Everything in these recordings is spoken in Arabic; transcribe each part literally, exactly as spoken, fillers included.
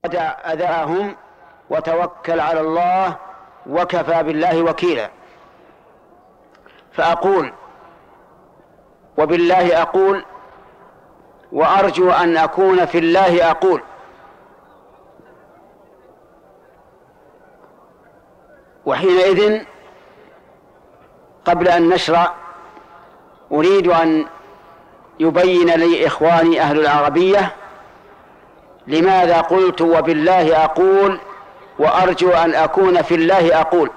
دع أذاهم وتوكل على الله وكفى بالله وكيلا. فأقول وبالله أقول وأرجو أن أكون في الله أقول. وحينئذ قبل أن نشرع أريد أن يبين لي إخواني أهل العربية لماذا قلت وبالله أقول وأرجو أن أكون في الله أقول.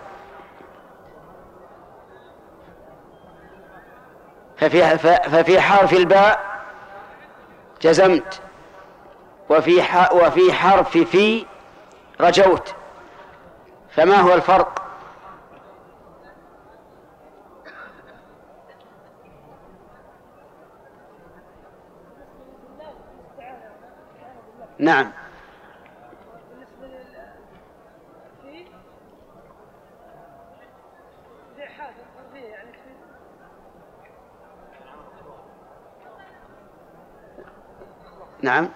ففي, ففي حرف الباء جزمت، وفي وفي حرف في رجوت، فما هو الفرق؟ نعم. نعم.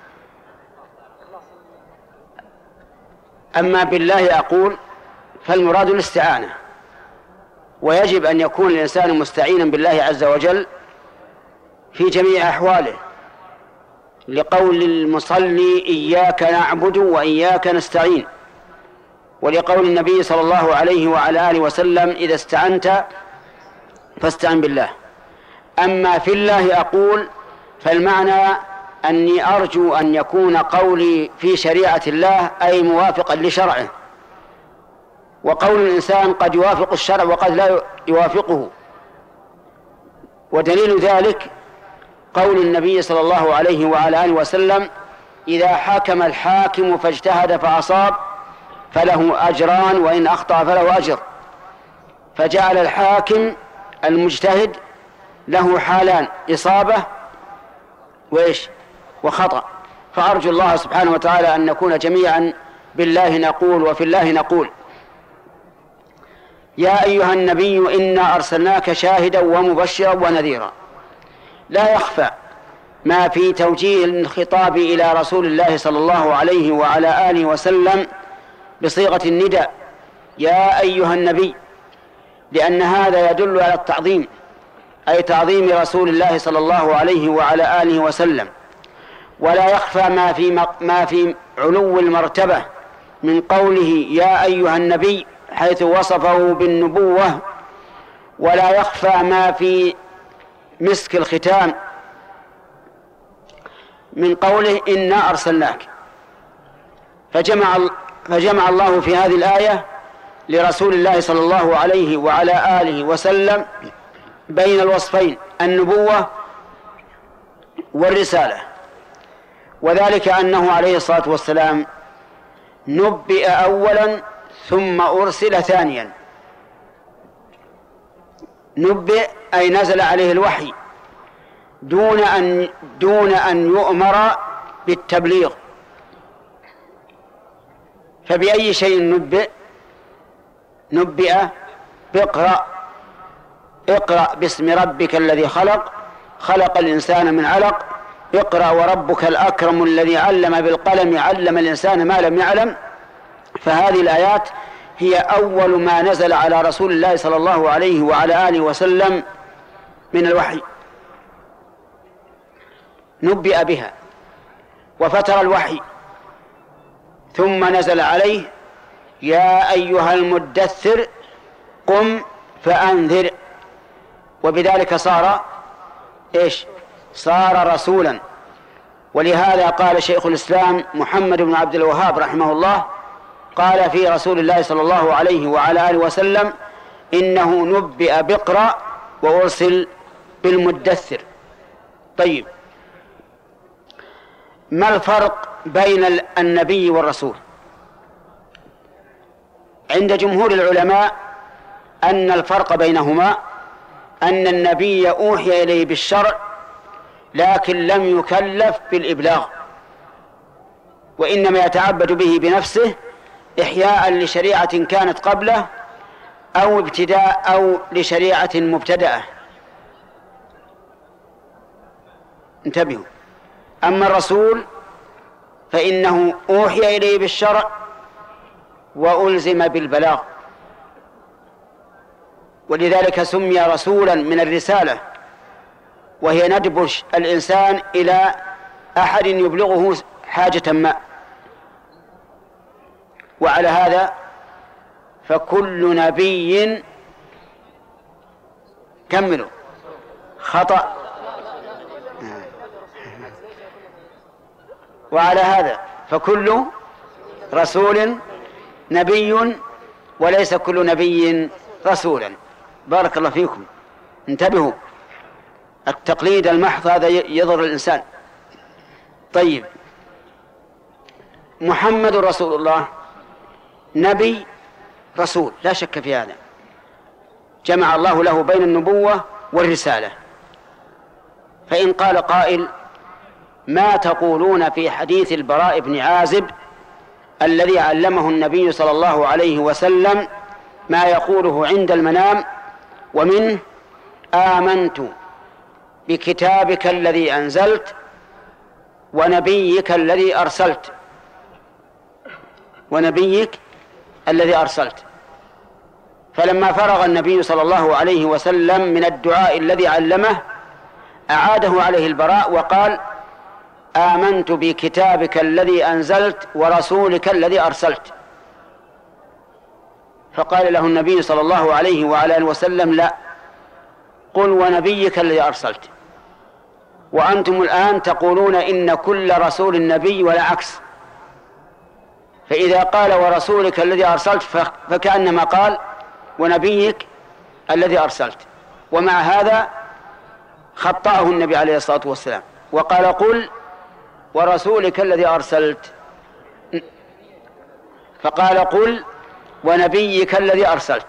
أما بالله أقول فالمراد الاستعانة، ويجب أن يكون الإنسان مستعينا بالله عز وجل في جميع أحواله، لقول المصلي إياك نعبد وإياك نستعين، ولقول النبي صلى الله عليه وعلى آله وسلم إذا استعنت فاستعن بالله. أما في الله أقول فالمعنى أني أرجو أن يكون قولي في شريعة الله أي موافقا لشرعه، وقول الإنسان قد يوافق الشرع وقد لا يوافقه، ودليل ذلك قول النبي صلى الله عليه وعلى آله وسلم إذا حكم الحاكم فاجتهد فأصاب فله أجران وإن أخطأ فله أجر، فجعل الحاكم المجتهد له حالان: إصابة وإيش وخطأ. فأرجو الله سبحانه وتعالى أن نكون جميعا بالله نقول وفي الله نقول. يا أيها النبي إنا أرسلناك شاهدا ومبشرا ونذيرا. لا يخفى ما في توجيه الخطاب إلى رسول الله صلى الله عليه وعلى آله وسلم بصيغة النداء يا أيها النبي، لأن هذا يدل على التعظيم، أي تعظيم رسول الله صلى الله عليه وعلى آله وسلم. ولا يخفى ما في ما في علو المرتبة من قوله يا أيها النبي حيث وصفه بالنبوة، ولا يخفى ما في مسك الختام من قوله إنا أرسلناك. فجمع فجمع الله في هذه الآية لرسول الله صلى الله عليه وعلى آله وسلم بين الوصفين النبوة والرسالة، وذلك أنه عليه الصلاة والسلام نبئ أولا ثم أرسل ثانيا. نبئ أي نزل عليه الوحي دون أن دون أن يؤمر بالتبليغ. فبأي شيء نبئ؟ نبئ باقرأ، اقرأ باسم ربك الذي خلق، خلق الإنسان من علق، اقرأ وربك الأكرم الذي علم بالقلم علم الإنسان ما لم يعلم. فهذه الآيات هي أول ما نزل على رسول الله صلى الله عليه وعلى آله وسلم من الوحي، نبئ بها وفتر الوحي، ثم نزل عليه يا أيها المدثر قم فأنذر، وبذلك صار إيش؟ صار رسولا. ولهذا قال شيخ الإسلام محمد بن عبد الوهاب رحمه الله قال في رسول الله صلى الله عليه وعلى آله وسلم إنه نبئ باقرأ وأرسل بالمدثر. طيب، ما الفرق بين النبي والرسول؟ عند جمهور العلماء أن الفرق بينهما أن النبي أوحي إليه بالشرع لكن لم يكلف بالإبلاغ، وإنما يتعبد به بنفسه إحياء لشريعة كانت قبله أو ابتداء أو لشريعة مبتدأة. انتبهوا. أما الرسول فإنه أوحي إليه بالشرع وألزم بالبلاغ، ولذلك سمي رسولا من الرسالة، وهي ندب الإنسان إلى أحد يبلغه حاجة ما. وعلى هذا فكل نبي كملوا خطأ. وعلى هذا فكل رسول نبي وليس كل نبي رسولا. بارك الله فيكم، انتبهوا، التقليد المحض هذا يضر الإنسان. طيب، محمد رسول الله نبي رسول لا شك في هذا، جمع الله له بين النبوة والرسالة. فإن قال قائل: ما تقولون في حديث البراء بن عازب الذي علمه النبي صلى الله عليه وسلم ما يقوله عند المنام ومنه: آمنت بكتابك الذي أنزلت ونبيك الذي أرسلت ونبيك الذي أرسلت. فلما فرغ النبي صلى الله عليه وسلم من الدعاء الذي علمه أعاده عليه البراء وقال: آمنت بكتابك الذي أنزلت ورسولك الذي أرسلت. فقال له النبي صلى الله عليه وعلى آله وسلم: لا، قل ونبيك الذي أرسلت. وأنتم الآن تقولون إن كل رسول نبي ولا عكس، فإذا قال ورسولك الذي أرسلت فكأنما قال ونبيك الذي أرسلت. ومع هذا خطأه النبي عليه الصلاة والسلام وقال: قل ورسولك الذي أرسلت، فقال: قل ونبيك الذي أرسلت.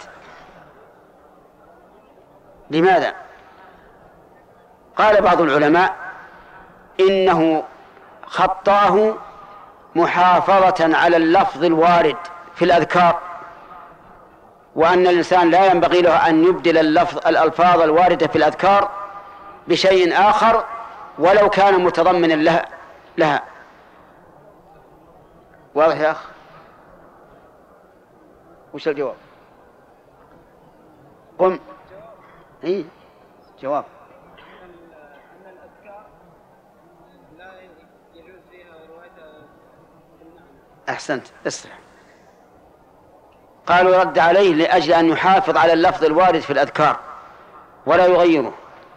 لماذا؟ قال بعض العلماء: إنه خطأه محافظة على اللفظ الوارد في الأذكار، وأن الإنسان لا ينبغي له أن يبدل اللفظ الألفاظ الواردة في الأذكار بشيء آخر ولو كان متضمنا لها, لها. واضح يا أخ؟ وش الجواب؟ قم. إيه جواب. أحسنت، اسرع. قالوا رد عليه لأجل أن يحافظ على اللفظ الوارد في الأذكار ولا يغيره،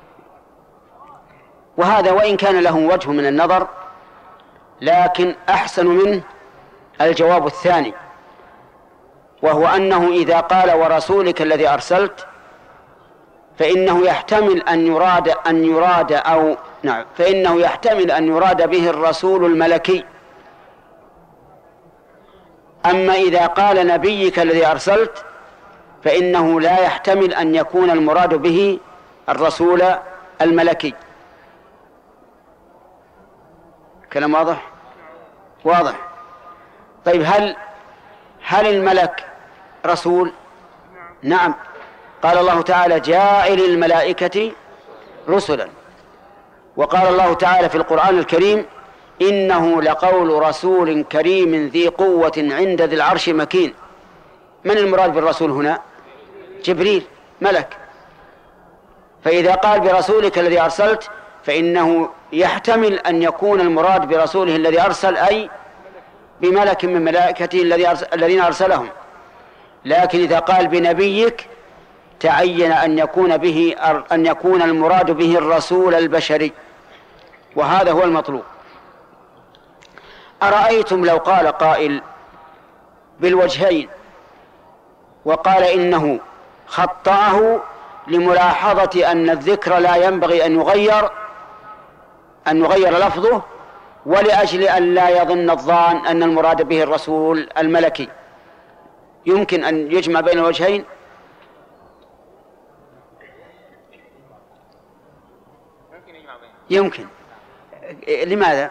وهذا وإن كان له وجه من النظر لكن أحسن منه الجواب الثاني، وهو أنه إذا قال ورسولك الذي أرسلت فإنه يحتمل أن يراد أن يراد أو نعم فإنه يحتمل أن يراد به الرسول الملكي. أما إذا قال نبيك الذي أرسلت فإنه لا يحتمل أن يكون المراد به الرسول الملكي. كلام واضح؟ واضح. طيب، هل هل الملك رسول؟ نعم، قال الله تعالى: جاعل الملائكة رسلا. وقال الله تعالى في القرآن الكريم: إنه لقول رسول كريم ذي قوة عند ذي العرش مكين. من المراد بالرسول هنا؟ جبريل، ملك. فإذا قال برسولك الذي أرسلت فإنه يحتمل أن يكون المراد برسوله الذي أرسل أي بملك من ملائكته الذين أرسلهم. لكن إذا قال بنبيك تعين أن يكون به أن يكون المراد به الرسول البشري، وهذا هو المطلوب. أرأيتم لو قال قائل بالوجهين وقال إنه خطأه لملاحظة أن الذكر لا ينبغي أن يغير أن يغير لفظه، ولأجل أن لا يظن الظان أن المراد به الرسول الملكي، يمكن أن يجمع بين الوجهين؟ يمكن. لماذا؟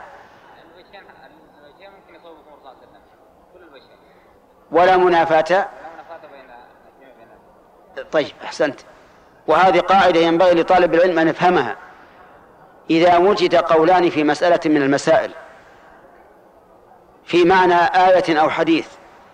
ولا منافاة. طيب، أحسنت. وهذه قاعدة ينبغي لطالب العلم أن يفهمها. إذا وجد قولان في مسألة من المسائل في معنى آية أو حديث،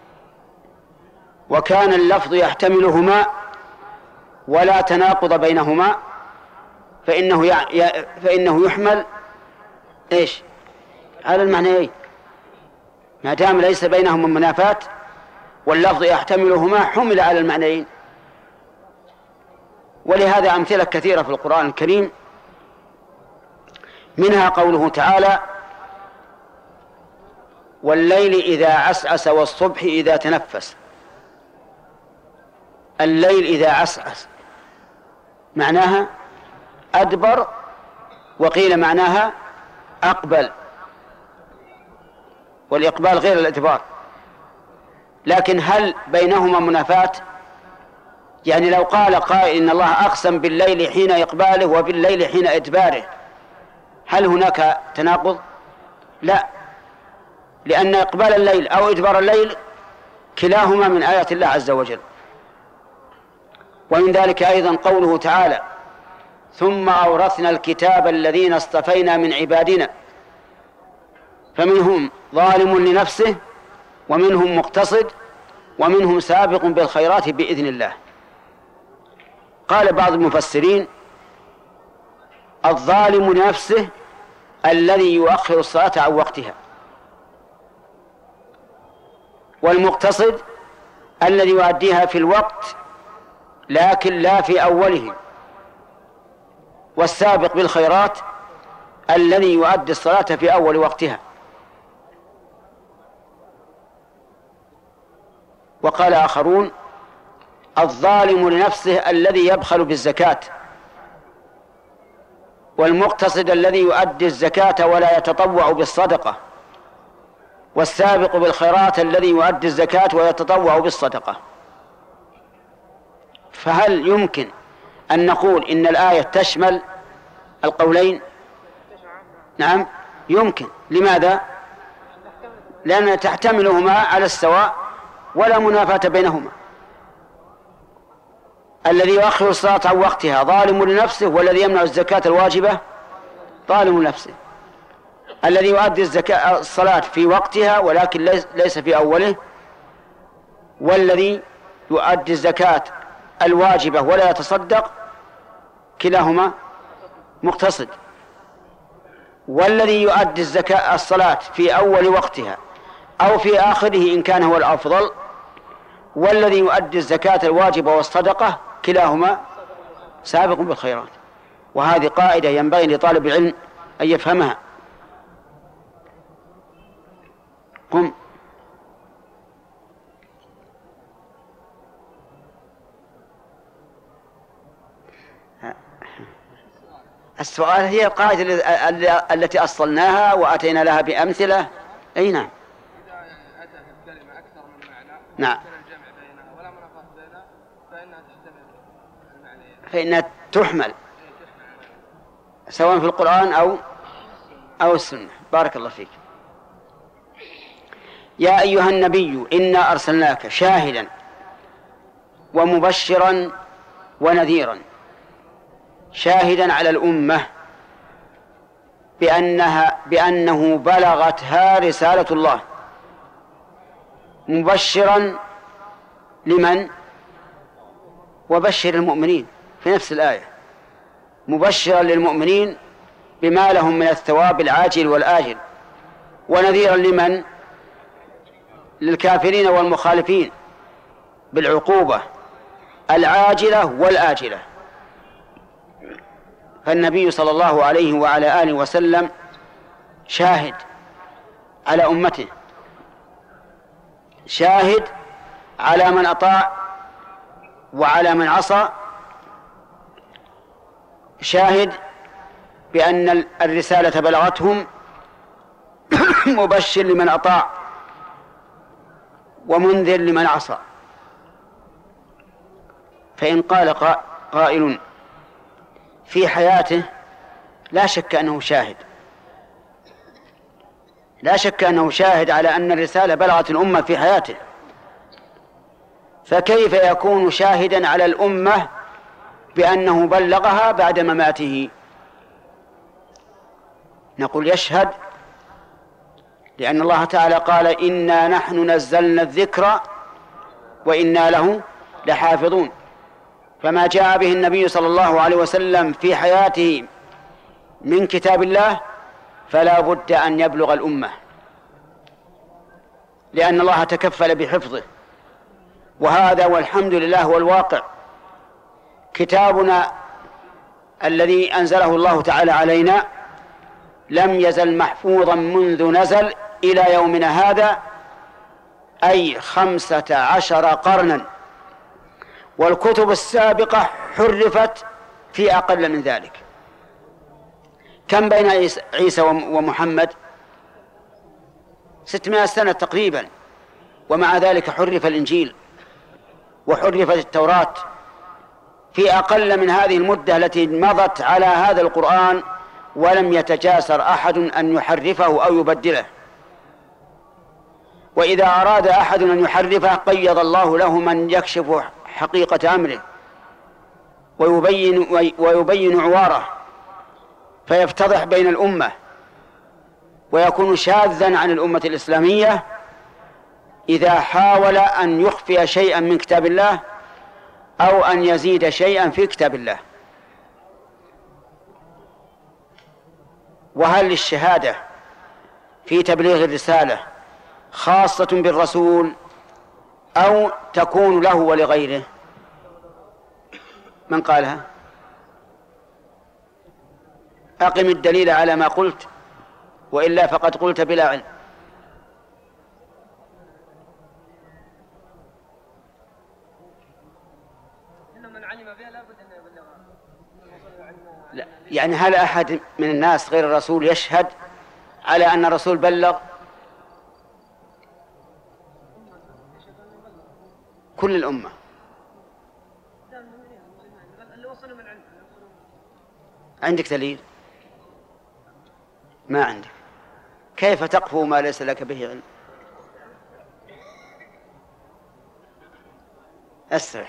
وكان اللفظ يحتملهما ولا تناقض بينهما، فإنه ي... فإنه يحمل إيش على المعنيين ما دام ليس بينهما منافاة، واللفظ يحتملهما حمل على المعنيين. ولهذا أمثلة كثيرة في القرآن الكريم، منها قوله تعالى: والليل إذا عسعس والصبح إذا تنفس. الليل إذا عسعس معناها أدبر، وقيل معناها أقبل، والإقبال غير الإدبار. لكن هل بينهما منافاة؟ يعني لو قال قائل إن الله أقسم بالليل حين إقباله وبالليل حين إدباره، هل هناك تناقض؟ لا، لأن إقبال الليل أو إدبار الليل كلاهما من آيات الله عز وجل. ومن ذلك أيضا قوله تعالى: ثم أورثنا الكتاب الذين اصطفينا من عبادنا فمنهم ظالم لنفسه ومنهم مقتصد ومنهم سابق بالخيرات بإذن الله. قال بعض المفسرين: الظالم لنفسه الذي يؤخر الصلاة عن وقتها، والمقتصد الذي يؤديها في الوقت لكن لا في أوله، والسابق بالخيرات الذي يؤدي الصلاة في أول وقتها. وقال آخرون: الظالم لنفسه الذي يبخل بالزكاة، والمقتصد الذي يؤدي الزكاة ولا يتطوع بالصدقة، والسابق بالخيرات الذي يؤدي الزكاة ويتطوع بالصدقة. فهل يمكن أن نقول إن الآية تشمل القولين؟ نعم يمكن. لماذا؟ لأنها تحتملهما على السواء ولا منافاة بينهما. الذي يؤخر الصلاة عن وقتها ظالم لنفسه، والذي يمنع الزكاة الواجبة ظالم لنفسه. الذي يؤدي الزكاة الصلاة في وقتها ولكن ليس في أوله، والذي يؤدي الزكاة الواجبة ولا يتصدق كلاهما مقتصد. والذي يؤدي الزكاة الصلاة في أول وقتها أو في آخره إن كان هو الأفضل، والذي يؤدي الزكاة الواجبة والصدقة كلاهما سابق بالخيرات. وهذه قاعدة ينبغي لطالب العلم أن يفهمها. قم. السؤال هي القاعدة التي أصلناها وأتينا لها بأمثلة. أي نعم. إذا أتى في الكلمة أكثر من معنى نعم الجمع بينها ولا منافاة بينها فإنها تحتمل المعنيين، فإنها تحمل سواء في القرآن أو أو السنة. بارك الله فيك. يا أيها النبي إنا أرسلناك شاهدا ومبشرا ونذيرا. شاهدا على الأمة بأنها بأنه بلغتها رسالة الله، مبشرا لمن؟ وبشر المؤمنين في نفس الآية، مبشرا للمؤمنين بما لهم من الثواب العاجل والآجل، ونذيرا لمن؟ للكافرين والمخالفين بالعقوبة العاجلة والآجلة. فالنبي صلى الله عليه وعلى آله وسلم شاهد على أمته، شاهد على من أطاع وعلى من عصى، شاهد بأن الرسالة بلغتهم، مبشر لمن أطاع ومنذر لمن عصى. فإن قال قائل في حياته لا شك أنه شاهد، لا شك أنه شاهد على أن الرسالة بلغت الأمة في حياته، فكيف يكون شاهدا على الأمة بأنه بلغها بعد مماته؟ نقول يشهد لأن الله تعالى قال إنا نحن نزلنا الذكر وإنا له لحافظون. فما جاء به النبي صلى الله عليه وسلم في حياته من كتاب الله فلا بد أن يبلغ الأمة، لأن الله تكفل بحفظه. وهذا والحمد لله والواقع. كتابنا الذي أنزله الله تعالى علينا لم يزل محفوظا منذ نزل إلى يومنا هذا، أي خمسة عشر قرنا، والكتب السابقة حرفت في أقل من ذلك. كم بين عيسى ومحمد؟ ستمائة سنة تقريبا، ومع ذلك حرف الإنجيل وحرفت التوراة في أقل من هذه المدة التي مضت على هذا القرآن، ولم يتجاسر أحد أن يحرفه أو يبدله. وإذا أراد أحد أن يحرفه قيض الله له من يكشف حقيقة أمره ويبين, ويبين عواره، فيفتضح بين الأمة ويكون شاذا عن الأمة الإسلامية إذا حاول أن يخفي شيئا من كتاب الله أو أن يزيد شيئا في كتاب الله. وهل الشهادة في تبليغ الرسالة خاصة بالرسول أو تكون له ولغيره؟ من قالها؟ أقم الدليل على ما قلت، وإلا فقد قلت بلا علم. لا، يعني هل أحد من الناس غير الرسول يشهد على أن الرسول بلغ؟ كل الأمة. عندك دليل؟ ما عندك. كيف تقفو ما ليس لك به علم؟ أسرع.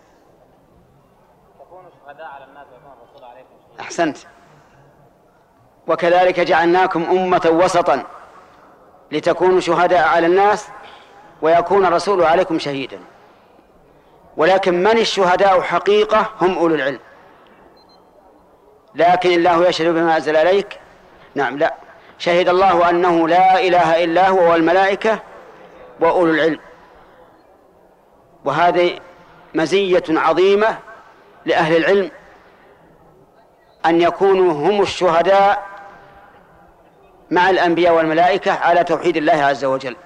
تكونوا شهداء على الناس ويكون الرسول عليكم شهيدا. أحسنت. وكذلك جعلناكم أمة وسطا لتكونوا شهداء على الناس ويكون الرسول عليكم شهيدا. ولكن من الشهداء حقيقة؟ هم أولو العلم. لكن الله يشهد بما أنزل عليك. نعم، لا، شهد الله أنه لا إله إلا هو والملائكة وأولو العلم. وهذه مزية عظيمة لأهل العلم أن يكونوا هم الشهداء مع الأنبياء والملائكة على توحيد الله عز وجل.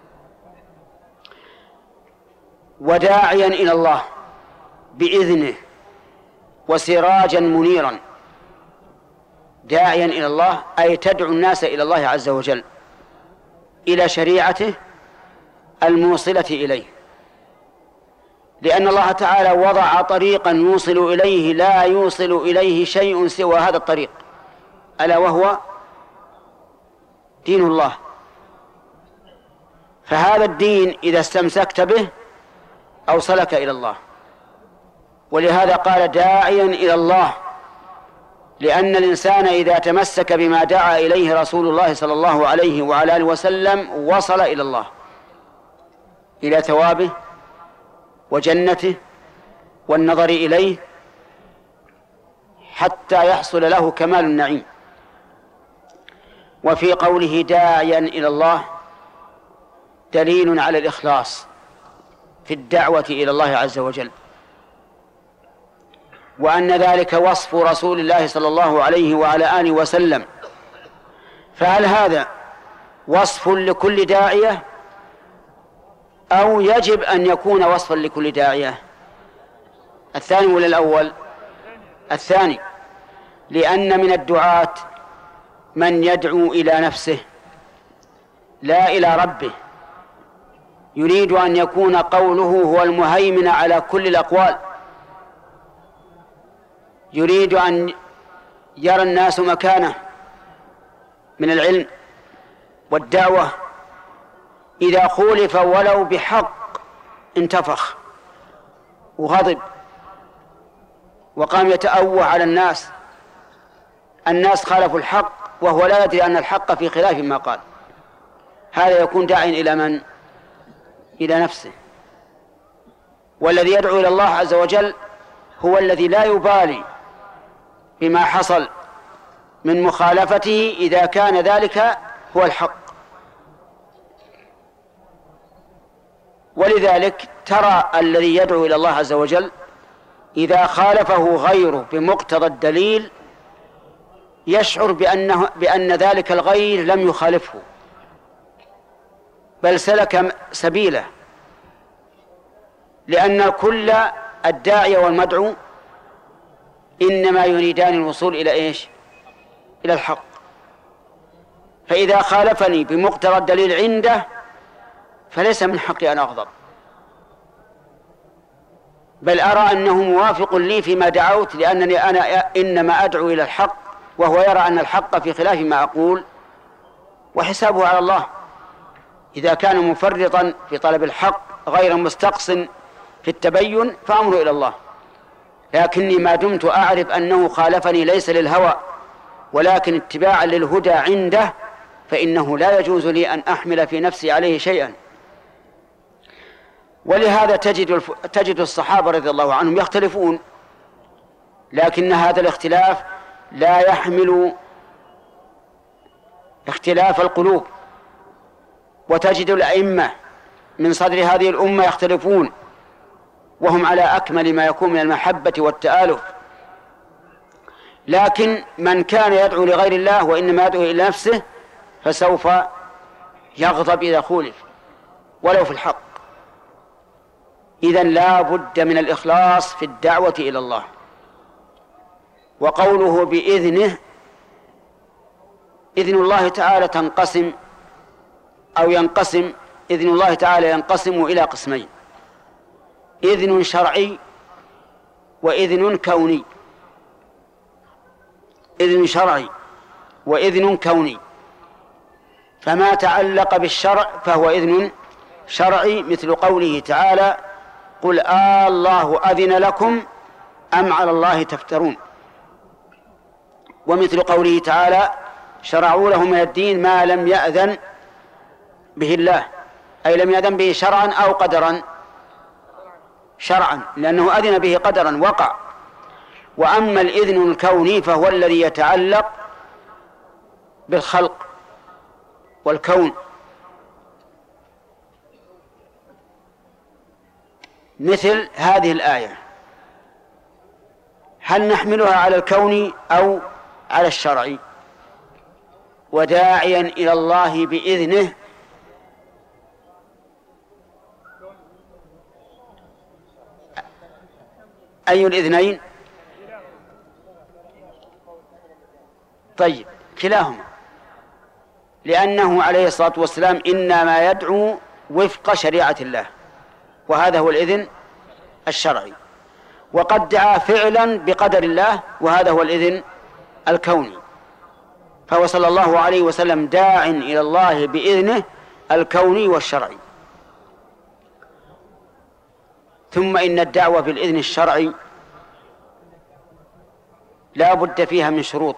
وداعيا إلى الله بإذنه وسراجا منيرا. داعيا إلى الله أي تدعو الناس إلى الله عز وجل، إلى شريعته الموصلة إليه، لأن الله تعالى وضع طريقا يوصل إليه لا يوصل إليه شيء سوى هذا الطريق، ألا وهو دين الله. فهذا الدين إذا استمسكت به أوصلك إلى الله. ولهذا قال داعيا إلى الله، لأن الإنسان إذا تمسك بما دعا إليه رسول الله صلى الله عليه وعلى آله وسلم وصل إلى الله، إلى ثوابه وجنته والنظر إليه حتى يحصل له كمال النعيم. وفي قوله داعيا إلى الله دليل على الإخلاص في الدعوة إلى الله عز وجل، وأن ذلك وصف رسول الله صلى الله عليه وعلى آله وسلم. فهل هذا وصف لكل داعية أو يجب أن يكون وصفا لكل داعية؟ الثاني ولا الأول؟ الثاني، لأن من الدعاة من يدعو إلى نفسه لا إلى ربه، يريد أن يكون قوله هو المهيمن على كل الأقوال، يريد أن يرى الناس مكانه من العلم والدعوة، إذا خولف ولو بحق انتفخ وغضب وقام يتأوه على الناس. الناس خالفوا الحق وهو لا يدري أن الحق في خلاف ما قال. هذا يكون داعٍ إلى من؟ إلى نفسه. والذي يدعو إلى الله عز وجل هو الذي لا يبالي بما حصل من مخالفته إذا كان ذلك هو الحق. ولذلك ترى الذي يدعو إلى الله عز وجل إذا خالفه غيره بمقتضى الدليل يشعر بأنه بأن ذلك الغير لم يخالفه بل سلك سبيله، لأن كل الداعية والمدعو إنما يريدان الوصول إلى إيش؟ إلى الحق. فإذا خالفني بمقتضى الدليل عنده فليس من حقي أن أغضب، بل أرى أنه موافق لي فيما دعوت، لأنني أنا إنما أدعو إلى الحق وهو يرى أن الحق في خلاف ما أقول، وحسابه على الله. إذا كان مفرطا في طلب الحق غير مستقص في التبين فأمره إلى الله. لكني ما دمت أعرف أنه خالفني ليس للهوى ولكن اتباعا للهدى عنده فإنه لا يجوز لي أن أحمل في نفسي عليه شيئا. ولهذا تجد تجد الصحابة رضي الله عنهم يختلفون، لكن هذا الاختلاف لا يحمل اختلاف القلوب. وتجد الأئمة من صدر هذه الأمة يختلفون وهم على أكمل ما يكون من المحبة والتآلف، لكن من كان يدعو لغير الله وإنما يدعو إلى نفسه فسوف يغضب إذا خولف ولو في الحق. إذن لا بد من الإخلاص في الدعوة إلى الله. وقوله بإذنه، إذن الله تعالى تنقسم أو ينقسم إذن الله تعالى ينقسم إلى قسمين: إذن شرعي وإذن كوني. إذن شرعي وإذن كوني. فما تعلق بالشرع فهو إذن شرعي، مثل قوله تعالى: قل آه الله أذن لكم أم على الله تفترون. ومثل قوله تعالى: شرعوا له من الدين ما لم يأذن به الله، أي لم يأذن به شرعا أو قدرا. شرعا لأنه أذن به قدرا وقع. وأما الإذن الكوني فهو الذي يتعلق بالخلق والكون، مثل هذه الآية: هل نحملها على الكون أو على الشرع؟ وداعيا إلى الله بإذنه. أي الإذنين؟ طيب، كلاهما، لأنه عليه الصلاة والسلام إنما يدعو وفق شريعة الله، وهذا هو الإذن الشرعي. وقد دعا فعلا بقدر الله، وهذا هو الإذن الكوني. فهو صلى الله عليه وسلم داع إلى الله بإذنه الكوني والشرعي. ثم إن الدعوة بالإذن الشرعي لا بد فيها من شروط.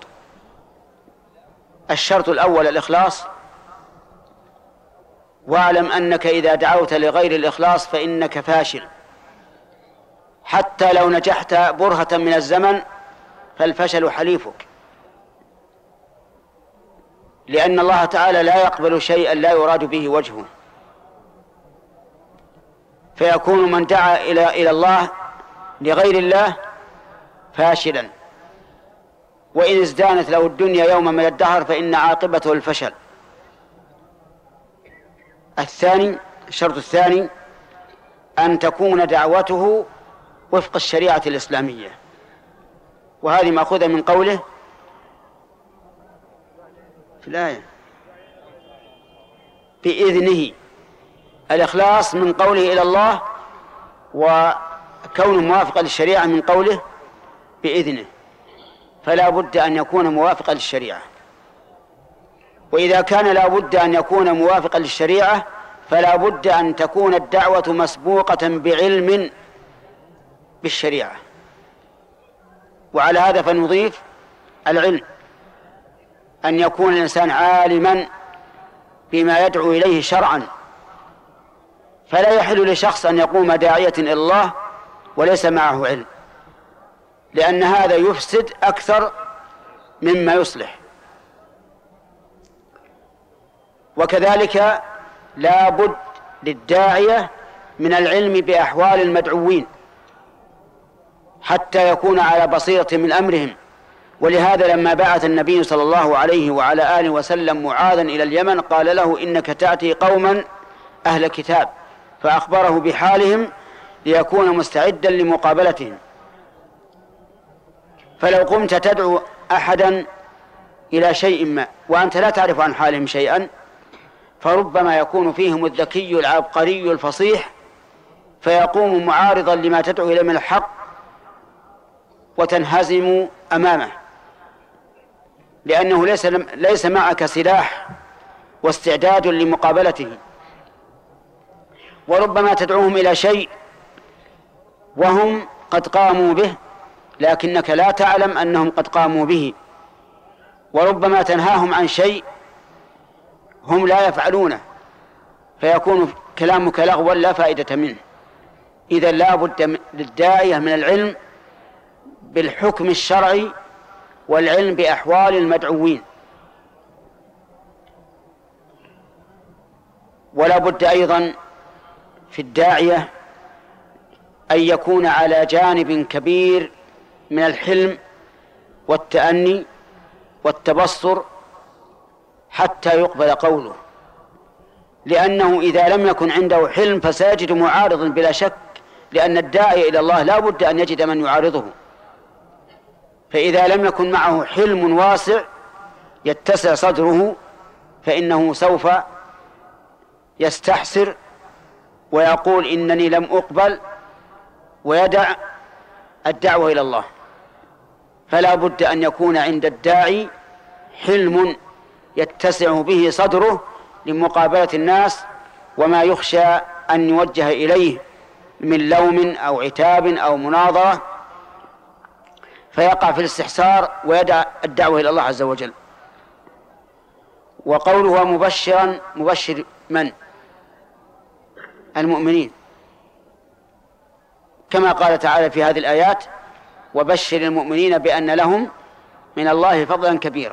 الشرط الأول الإخلاص، واعلم أنك إذا دعوت لغير الإخلاص فإنك فاشل، حتى لو نجحت برهة من الزمن فالفشل حليفك، لأن الله تعالى لا يقبل شيئا لا يراد به وجهه، فيكون من دعا إلى إلى الله لغير الله فاشلا، وإن ازدانت له الدنيا يوما من الدهر فإن عاقبته الفشل. الثاني الشرط الثاني أن تكون دعوته وفق الشريعة الإسلامية، وهذه مأخوذة من قوله في الآية بإذنه. الإخلاص من قوله إلى الله، وكونه موافقا للشريعة من قوله بإذنه، فلا بد أن يكون موافقا للشريعة. وإذا كان لا بد أن يكون موافقا للشريعة فلا بد أن تكون الدعوة مسبوقة بعلم بالشريعة. وعلى هذا فنضيف العلم، أن يكون الإنسان عالما بما يدعو إليه شرعا، فلا يحل لشخص أن يقوم داعية إلى الله وليس معه علم، لأن هذا يفسد أكثر مما يصلح. وكذلك لا بد للداعية من العلم بأحوال المدعوين حتى يكون على بصيرة من أمرهم. ولهذا لما بعث النبي صلى الله عليه وعلى آله وسلم معاذا إلى اليمن قال له: إنك تأتي قوما أهل كتاب، فأخبره بحالهم ليكون مستعدا لمقابلتهم. فلو قمت تدعو أحدا إلى شيء ما وأنت لا تعرف عن حالهم شيئا، فربما يكون فيهم الذكي العبقري الفصيح فيقوم معارضا لما تدعو إليه من الحق وتنهزم أمامه، لأنه ليس ليس معك سلاح واستعداد لمقابلته. وربما تدعوهم إلى شيء وهم قد قاموا به لكنك لا تعلم أنهم قد قاموا به، وربما تنهاهم عن شيء هم لا يفعلونه فيكون كلامك لغوا لا فائدة منه. إذا لا بد للداعية من العلم بالحكم الشرعي والعلم بأحوال المدعوين. ولا بد أيضا في الداعية أن يكون على جانب كبير من الحلم والتأني والتبصر حتى يقبل قوله، لأنه إذا لم يكن عنده حلم فسيجد معارضا بلا شك، لأن الداعي إلى الله لا بد أن يجد من يعارضه. فإذا لم يكن معه حلم واسع يتسع صدره فإنه سوف يستحسر ويقول إنني لم أقبل ويدع الدعوة إلى الله. فلا بد أن يكون عند الداعي حلم يتسع به صدره لمقابلة الناس وما يخشى أن يوجه إليه من لوم أو عتاب أو مناظرة فيقع في الاستحسار ويدع الدعوة إلى الله عز وجل. وقوله مبشرا، مبشر من؟ المؤمنين، كما قال تعالى في هذه الآيات: وبشر المؤمنين بأن لهم من الله فضلا كبيرا.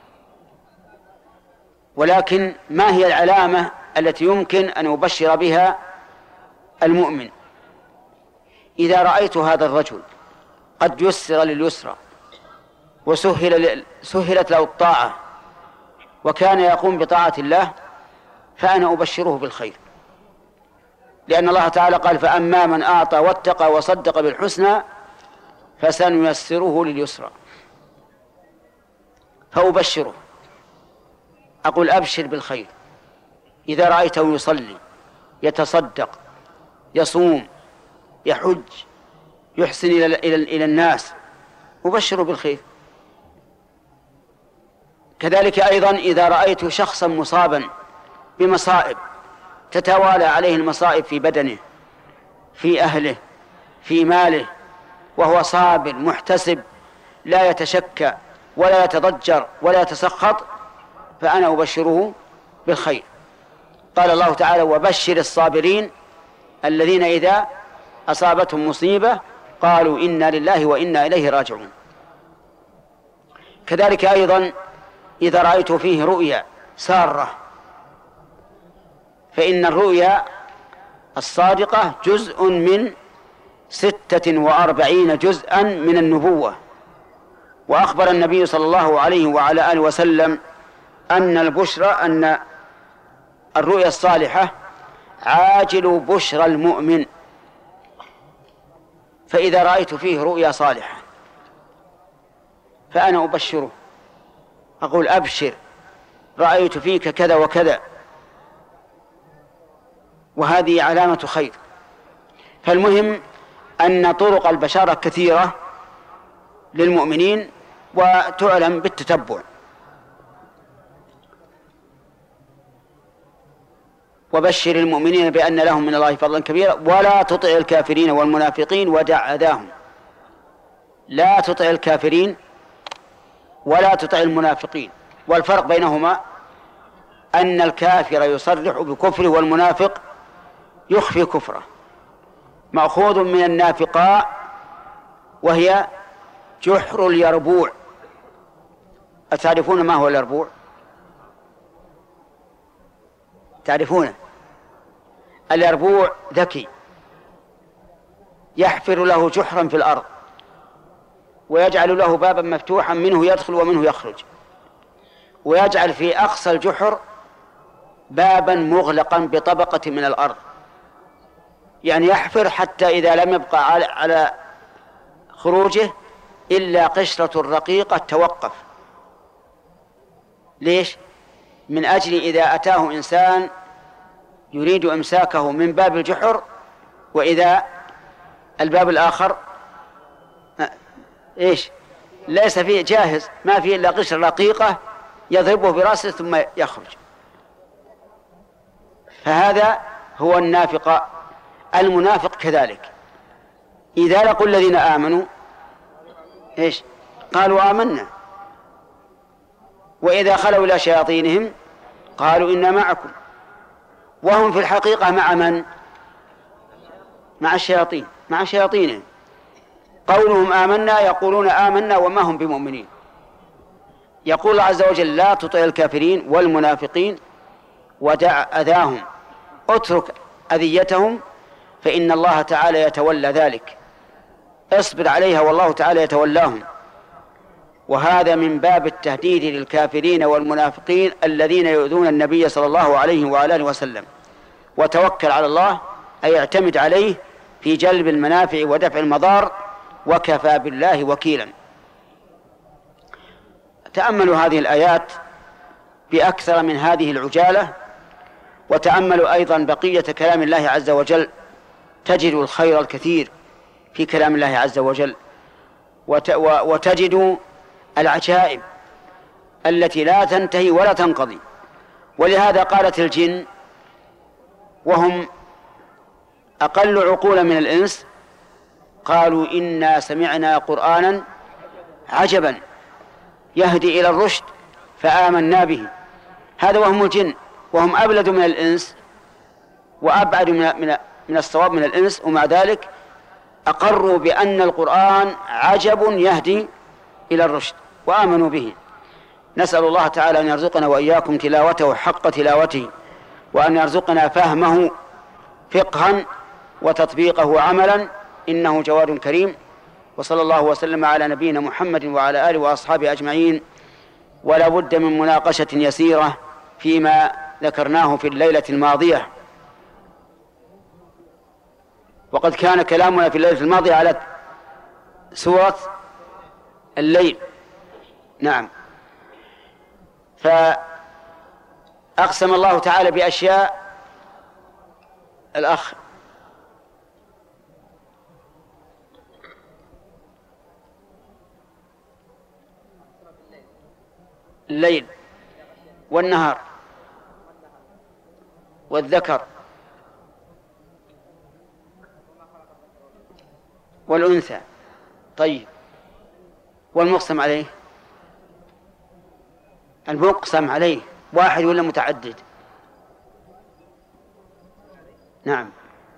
ولكن ما هي العلامة التي يمكن أن يبشر بها المؤمن؟ إذا رأيت هذا الرجل قد يسر لليسرى وسهل سهلت له الطاعة وكان يقوم بطاعة الله فأنا أبشره بالخير، لأن الله تعالى قال: فأما من أعطى واتقى وصدق بالحسنى فسنيسره لليسرى. فأبشره، أقول: أبشر بالخير. إذا رأيته يصلي، يتصدق، يصوم، يحج، يحسن إلى إلى الناس، أبشره بالخير. كذلك أيضا إذا رأيت شخصا مصابا بمصائب تتوالى عليه المصائب في بدنه، في أهله، في ماله، وهو صابر محتسب لا يتشكى ولا يتضجر ولا يتسخط، فأنا أبشره بالخير. قال الله تعالى: وبشر الصابرين الذين إذا أصابتهم مصيبة قالوا إنا لله وإنا إليه راجعون. كذلك أيضا إذا رأيت فيه رؤيا سارة، فإن الرؤيا الصادقة جزء من ستة وأربعين جزءا من النبوة. وأخبر النبي صلى الله عليه وعلى آله وسلم أن البشرى أن الرؤيا الصالحة عاجل بشرى المؤمن. فإذا رأيت فيه رؤيا صالحة فأنا أبشره، أقول: أبشر، رأيت فيك كذا وكذا، وهذه علامة خير. فالمهم أن طرق البشارة كثيرة للمؤمنين وتعلم بالتتبع. وبشر المؤمنين بأن لهم من الله فضلا كبيرا ولا تطع الكافرين والمنافقين ودع أذاهم. لا تطع الكافرين ولا تطع المنافقين. والفرق بينهما أن الكافر يصرح بكفره والمنافق يخفي كفره، مأخوذ من النافقاء وهي جحر اليربوع. أتعرفون ما هو اليربوع؟ تعرفونه؟ اليربوع ذكي يحفر له جحرا في الأرض ويجعل له بابا مفتوحا منه يدخل ومنه يخرج، ويجعل في أقصى الجحر بابا مغلقا بطبقة من الأرض، يعني يحفر حتى إذا لم يبقى على, على خروجه إلا قشرة رقيقة توقف. ليش؟ من أجل إذا أتاه إنسان يريد إمساكه من باب الجحر وإذا الباب الآخر إيش ليس فيه جاهز، ما فيه إلا قشرة رقيقة يضربه برأسه ثم يخرج. فهذا هو النافق. المنافق كذلك إذا لقوا الذين آمنوا إيش قالوا آمنا، وإذا خلوا إلى شياطينهم قالوا إنا معكم، وهم في الحقيقة مع من؟ مع الشياطين، مع شياطينهم. قولهم آمنا يقولون آمنا وما هم بمؤمنين. يقول الله عز وجل لا تطع الكافرين والمنافقين ودع أذاهم، اترك أذيتهم فإن الله تعالى يتولى ذلك، اصبر عليها والله تعالى يتولاهم. وهذا من باب التهديد للكافرين والمنافقين الذين يؤذون النبي صلى الله عليه وآله وسلم. وتوكل على الله أي اعتمد عليه في جلب المنافع ودفع المضار، وكفى بالله وكيلا. تأملوا هذه الآيات بأكثر من هذه العجالة، وتأملوا أيضا بقية كلام الله عز وجل، تجدوا الخير الكثير في كلام الله عز وجل، وتجدوا العجائب التي لا تنتهي ولا تنقضي. ولهذا قالت الجن وهم أقل عقولا من الإنس قالوا إنا سمعنا قرآنا عجبا يهدي إلى الرشد فآمنا به. هذا وهم الجن، وهم أبلد من الإنس وأبعد من من الصواب من الإنس، ومع ذلك أقروا بأن القرآن عجب يهدي إلى الرشد وآمنوا به. نسأل الله تعالى أن يرزقنا وإياكم تلاوته حق تلاوته، وأن يرزقنا فهمه فقها وتطبيقه عملا، إنه جواد كريم. وصلى الله وسلم على نبينا محمد وعلى آله وأصحابه أجمعين. ولا بد من مناقشة يسيرة فيما ذكرناه في الليلة الماضية. وقد كان كلامنا في الليلة الماضية على سورة الليل. نعم. فأقسم الله تعالى بأشياء. الأخ الليل والنهار والذكر والأنثى. طيب، والمقسم عليه؟ المقسم عليه واحد ولا متعدد؟ نعم.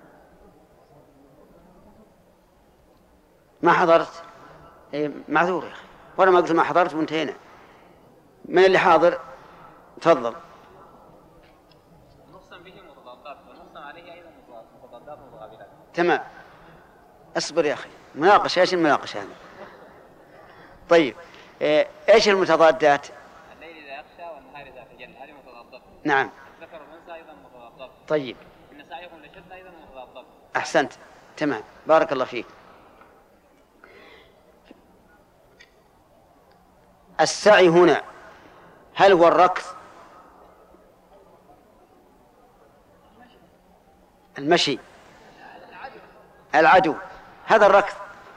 ما حضرت؟ إيه معذور يا أخي، وأنا ما قلت ما حضرت وانتهينا. من اللي حاضر؟ تفضل. المقسم به متضادات والمقسم عليه أيضا متضادات متقابلات. تمام. اصبر يا أخي، مناقشة. إيش المناقشة هذه؟ طيب، إيش المتضادات؟ الليل إذا يغشى والنهار إذا تجلى، هذه متضادات. نعم. الذكر والأنثى أيضا متضادات. طيب. إن سعيكم لشتى أيضا متضادات. أحسنت، تمام، بارك الله فيك. السعي هنا هل هو الركض؟ المشي، العدو، هذا الركض.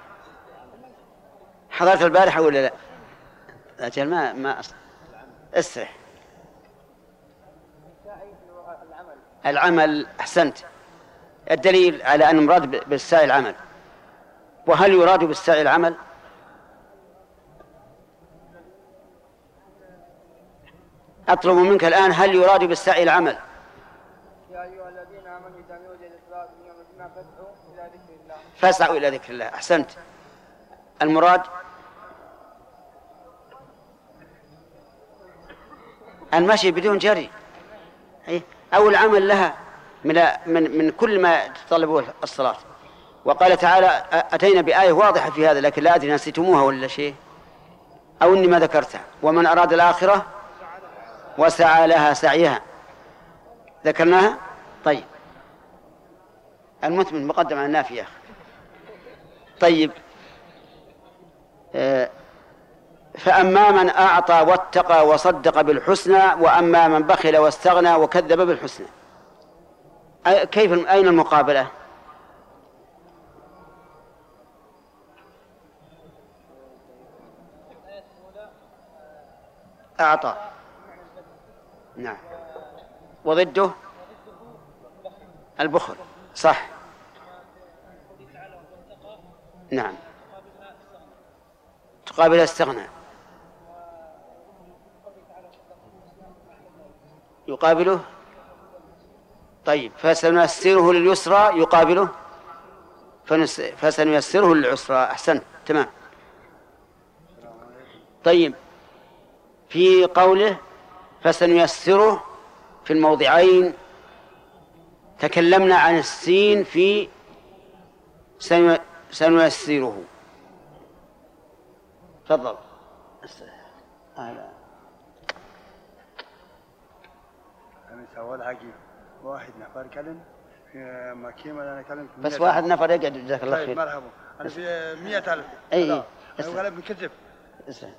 حضرت البارحة ولا لا؟ أجل ما ما أصل. اسرح. العمل، أحسنت. الدليل على أن المراد بالسعي العمل. وهل يراد بالسعي العمل؟ أطلب منك الآن هل يراد بالسعي العمل؟ يا أيها الذين آمنوا إذا نودي للصلاة من يوم الجمعة فاسعوا إلى ذكر الله. فاسعوا إلى ذكر الله. أحسنت. المراد المشي بدون جري أو العمل لها من من من كل ما تطلبه الصلاة. وقال تعالى أتينا بآية واضحة في هذا لكن لا أدري نسيتموها ولا شيء أو إني ما ذكرتها. ومن أراد الآخرة وسعى لها سعيها ذكرناها. طيب المثمن مقدم على النافي يا أخي. طيب آه فأما من أعطى واتقى وصدق بالحسنى وأما من بخل واستغنى وكذب بالحسنى. كيف أين المقابلة؟ أعطى نعم وضده البخل صح نعم تقابل استغنى يقابله. طيب فسنيسره لليسرى يقابله فسنيسره للعسرى. أحسنت تمام. طيب في قوله فسنيسره في الموضعين تكلمنا عن السين في سنيسره. تفضل. أنا سوال حقي واحد نفر كلم في مكيمة أنا كلم بس واحد نفر يقعد جزاك الله خير. طيب مرحبا. أنا في مئة ألف. أي أنا غلب بكذب. اسمع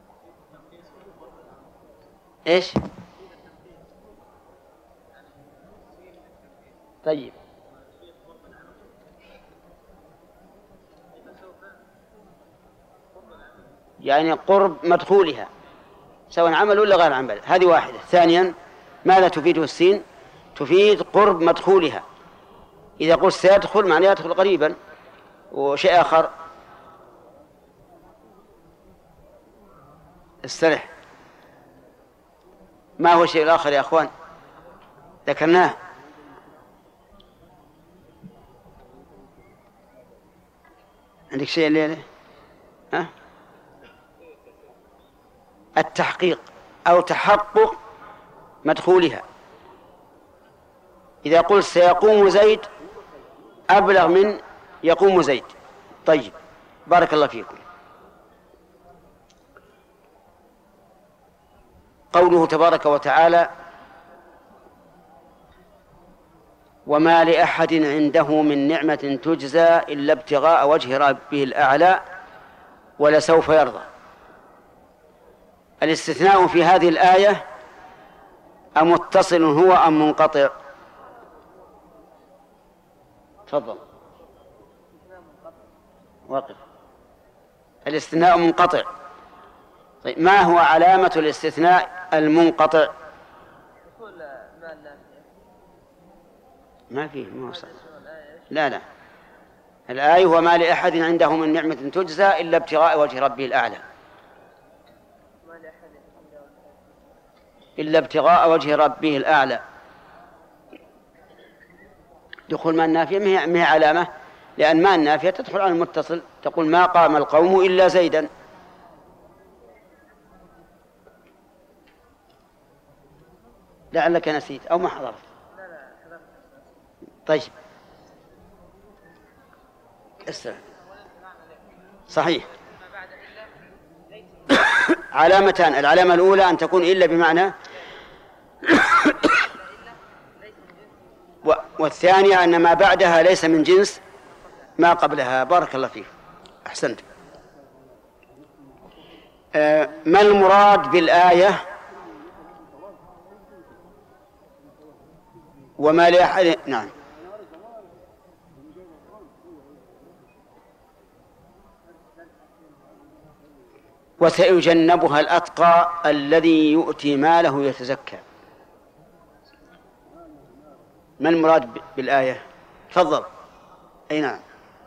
إيش؟ طيب يعني قرب مدخولها سواء عمل ولا غير عمل. هذه واحدة. ثانيا ماذا تفيده السين؟ تفيد قرب مدخولها. إذا قلت سيدخل معناه يدخل قريبا. وشيء آخر استرح. ما هو الشيء الآخر يا أخوان ذكرناه؟ عندك شيء الليلة؟ ها؟ التحقيق أو تحقق مدخولها. إذا قلت سيقوم زيد أبلغ من يقوم زيد. طيب بارك الله فيكم. قوله تبارك وتعالى وما لأحد عنده من نعمة تجزى إلا ابتغاء وجه ربه الأعلى ولسوف يرضى. الاستثناء في هذه الآية أمتصل هو أم منقطع؟ تفضل وقف. الاستثناء منقطع. طيب ما هو علامة الاستثناء المنقطع؟ ما فيه ما وصل. لا لا الآية وما لأحد عنده من نعمة تجزى إلا ابتغاء وجه ربه الأعلى. إلا ابتغاء وجه ربه الأعلى. دخول ما النافية ما هي علامة لأن ما النافية تدخل على المتصل. تقول ما قام القوم إلا زيدا. لعلك نسيت أو ما حضرت. طيب استرح. صحيح. علامتان. العلامة الأولى أن تكون إلا بمعنى والثانية أن ما بعدها ليس من جنس ما قبلها. بارك الله فيك. أحسنت. آه ما المراد بالآية وما لأحد؟ نعم وسيجنبها الأتقى الذي يؤتي ماله يتزكى. ما المراد بالآية؟ تفضل. أي نعم.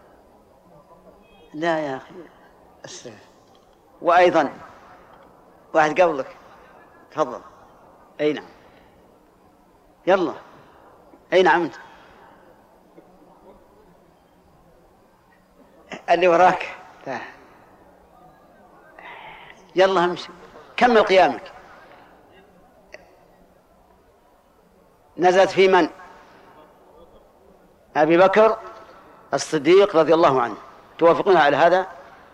لا يا أخي أسرع. وأيضا واحد قبلك تفضل. أي نعم. يلا. أي نعم أنت اللي وراك. يلا همشي كمل قيامك. نزلت في من؟ أبي بكر الصديق رضي الله عنه. توافقون على هذا؟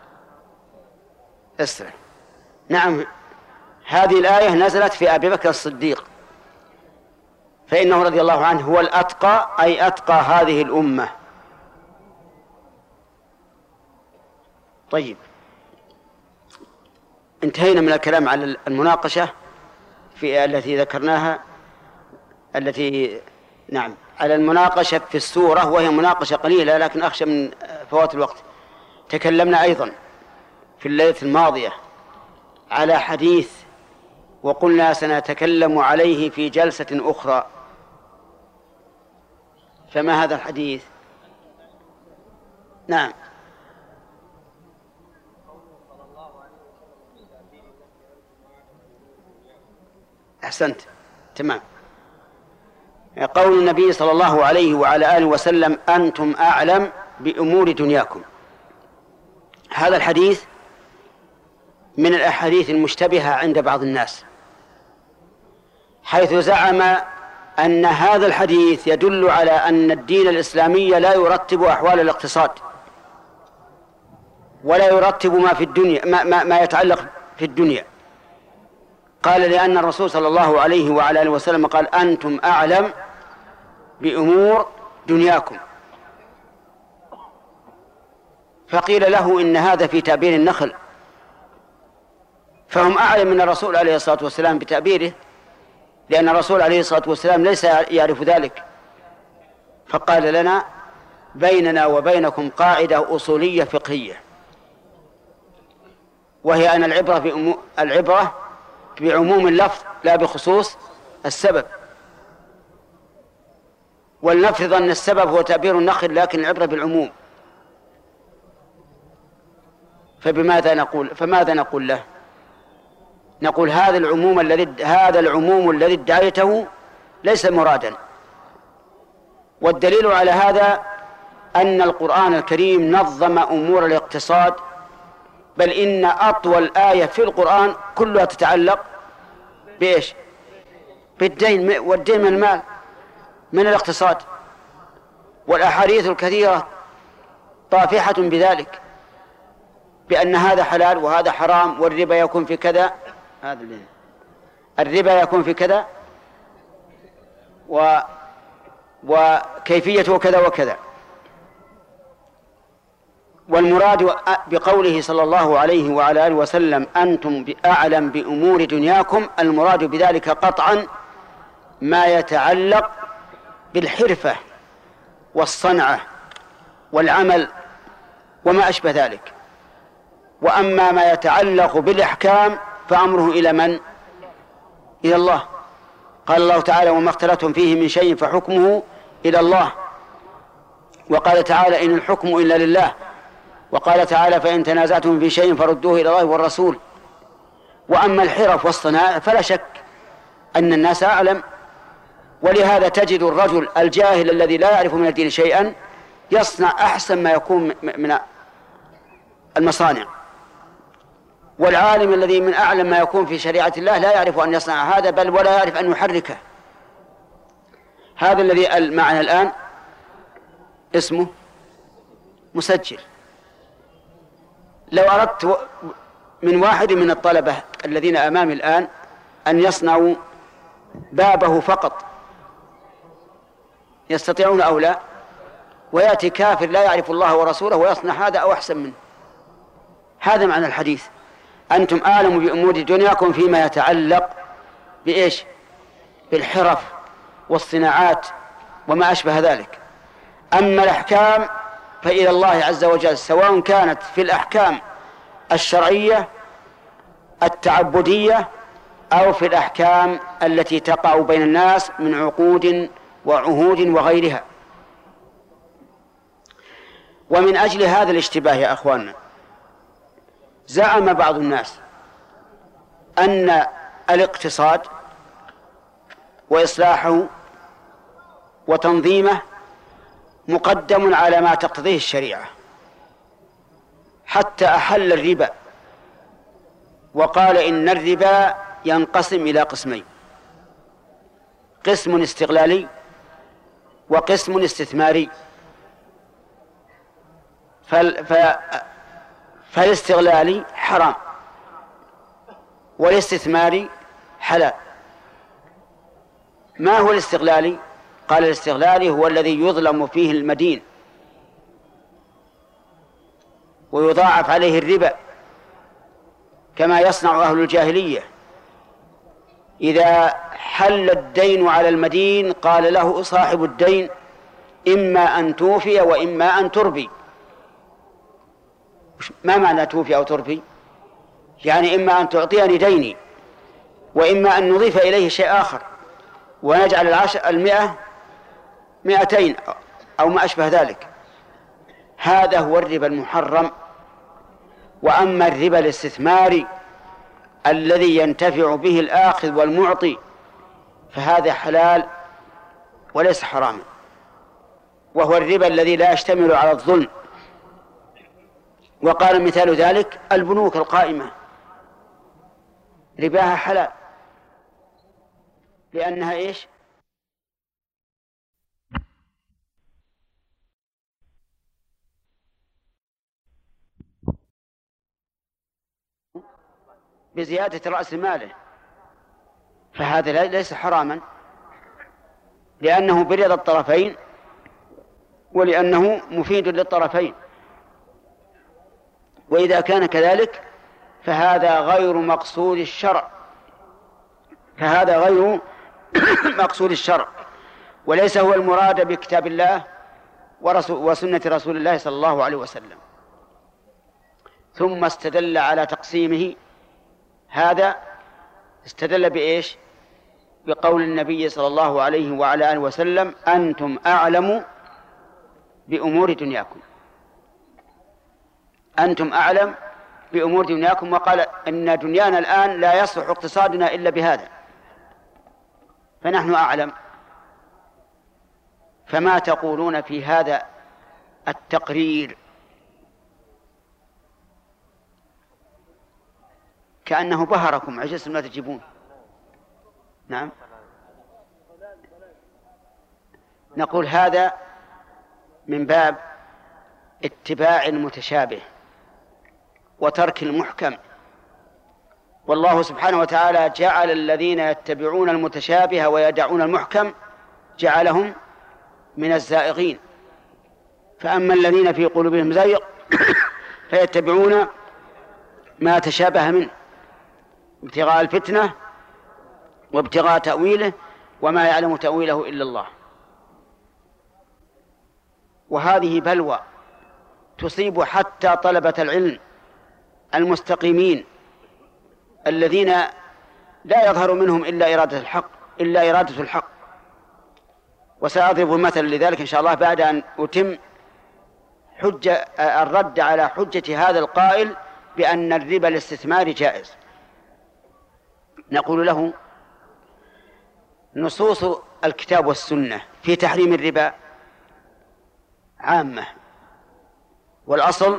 اسرع. نعم، هذه الآية نزلت في أبي بكر الصديق، فإنه رضي الله عنه هو الأتقى، أي أتقى هذه الأمة. طيب، انتهينا من الكلام على المناقشة في التي ذكرناها، التي نعم على المناقشة في السورة، وهي مناقشة قليلة لكن أخشى من فوات الوقت. تكلمنا أيضا في الليلة الماضية على حديث وقلنا سنتكلم عليه في جلسة أخرى، فما هذا الحديث؟ نعم. أحسنت، تمام. قول النبي صلى الله عليه وعلى آله وسلم: أنتم أعلم بأمور دنياكم. هذا الحديث من الأحاديث المشتبهة عند بعض الناس، حيث زعم أن هذا الحديث يدل على أن الدين الإسلامي لا يرتب أحوال الاقتصاد، ولا يرتب ما في الدنيا ما, ما, ما يتعلق في الدنيا. قال: لأن الرسول صلى الله عليه وعلى آله وسلم قال: أنتم أعلم بأمور دنياكم. فقيل له: إن هذا في تأبير النخل، فهم أعلم من الرسول عليه الصلاة والسلام بتأبيره، لأن الرسول عليه الصلاة والسلام ليس يعرف ذلك. فقال لنا: بيننا وبينكم قاعدة أصولية فقهية، وهي أن العبرة بأمو... العبرة بعموم اللفظ لا بخصوص السبب. ولنفرض أن السبب هو تأبير النخل، لكن العبرة بالعموم، فبماذا نقول فماذا نقول له؟ نقول هذا العموم الذي هذا العموم الذي ادعيته ليس مرادا. والدليل على هذا أن القرآن الكريم نظم أمور الاقتصاد، بل إن أطول آية في القرآن كلها تتعلق بإيش؟ بالدين، والدين من المال، من الاقتصاد. والأحاديث الكثيرة طافحة بذلك، بأن هذا حلال وهذا حرام، والربا يكون في كذا، هذا الربا يكون في كذا، و وكيفيته كذا وكذا. والمراد بقوله صلى الله عليه وعلى آله وسلم: أنتم أعلم بأمور دنياكم، المراد بذلك قطعا ما يتعلق بالحرفة والصنعة والعمل وما أشبه ذلك. وأما ما يتعلق بالإحكام فأمره إلى من؟ إلى الله. قال الله تعالى: وما اختلفتم فيه من شيء فحكمه إلى الله. وقال تعالى: إن الحكم إلا لله. وقال تعالى: فإن تنازعتم في شيء فردوه إلى الله والرسول. وأما الحرف والصنائع فلا شك أن الناس أعلم، ولهذا تجد الرجل الجاهل الذي لا يعرف من الدين شيئا يصنع أحسن ما يكون من المصانع، والعالم الذي من أعلم ما يكون في شريعة الله لا يعرف أن يصنع هذا، بل ولا يعرف أن يحركه. هذا الذي معنا الآن اسمه مسجل. لو أردت من واحد من الطلبة الذين أمامي الآن أن يصنعوا بابه فقط، يستطيعون أو لا؟ ويأتي كافر لا يعرف الله ورسوله ويصنع هذا أو أحسن منه. هذا معنى الحديث: أنتم أعلم بأمور دنياكم فيما يتعلق بإيش؟ بالحرف والصناعات وما أشبه ذلك. أما الأحكام فإلى الله عز وجل، سواء كانت في الأحكام الشرعية التعبدية أو في الأحكام التي تقع بين الناس من عقود وعهود وغيرها. ومن أجل هذا الاشتباه يا أخواننا زعم بعض الناس أن الاقتصاد وإصلاحه وتنظيمه مقدم على ما تقتضيه الشريعة، حتى أحل الربا وقال إن الربا ينقسم إلى قسمين: قسم استغلالي وقسم استثماري. فالاستغلالي حرام والاستثماري حلال. ما هو الاستغلالي؟ قال الاستغلالي هو الذي يظلم فيه المدين ويضاعف عليه الربا كما يصنع أهل الجاهلية. إذا حل الدين على المدين قال له صاحب الدين: إما أن توفي وإما أن تربي. ما معنى توفي أو تربي؟ يعني إما أن تعطيني ديني وإما أن نضيف إليه شيء آخر ونجعل العشر المئة مئتين أو ما أشبه ذلك. هذا هو الربا المحرم. وأما الربا الاستثماري الذي ينتفع به الآخذ والمعطي فهذا حلال وليس حراما، وهو الربا الذي لا يشتمل على الظلم. وقال مثال ذلك البنوك القائمة رباها حلال لأنها إيش؟ بزيادة رأس ماله، فهذا ليس حراما لأنه برضا الطرفين ولأنه مفيد للطرفين. وإذا كان كذلك فهذا غير مقصود الشرع، فهذا غير مقصود الشرع وليس هو المراد بكتاب الله وسنة رسول الله صلى الله عليه وسلم. ثم استدل على تقسيمه هذا، استدل بإيش؟ بقول النبي صلى الله عليه وعلى آله وسلم: أنتم أعلم بأمور دنياكم، أنتم أعلم بأمور دنياكم. وقال إن دنيانا الآن لا يصلح اقتصادنا إلا بهذا، فنحن أعلم. فما تقولون في هذا التقرير؟ كأنه بهركم، عجزتم لا تجيبون. نعم، نقول هذا من باب اتباع المتشابه وترك المحكم. والله سبحانه وتعالى جعل الذين يتبعون المتشابه ويدعون المحكم جعلهم من الزائغين. فأما الذين في قلوبهم زيغ فيتبعون ما تشابه منه ابتغاء الفتنة وابتغاء تأويله وما يعلم تأويله إلا الله. وهذه بلوى تصيب حتى طلبة العلم المستقيمين الذين لا يظهر منهم إلا إرادة الحق إلا إرادة الحق. وسأضرب مثلا لذلك إن شاء الله بعد أن أتم حجة الرد على حجة هذا القائل بأن الربا الاستثماري جائز. نقول له: نصوص الكتاب والسنة في تحريم الربا عامة، والأصل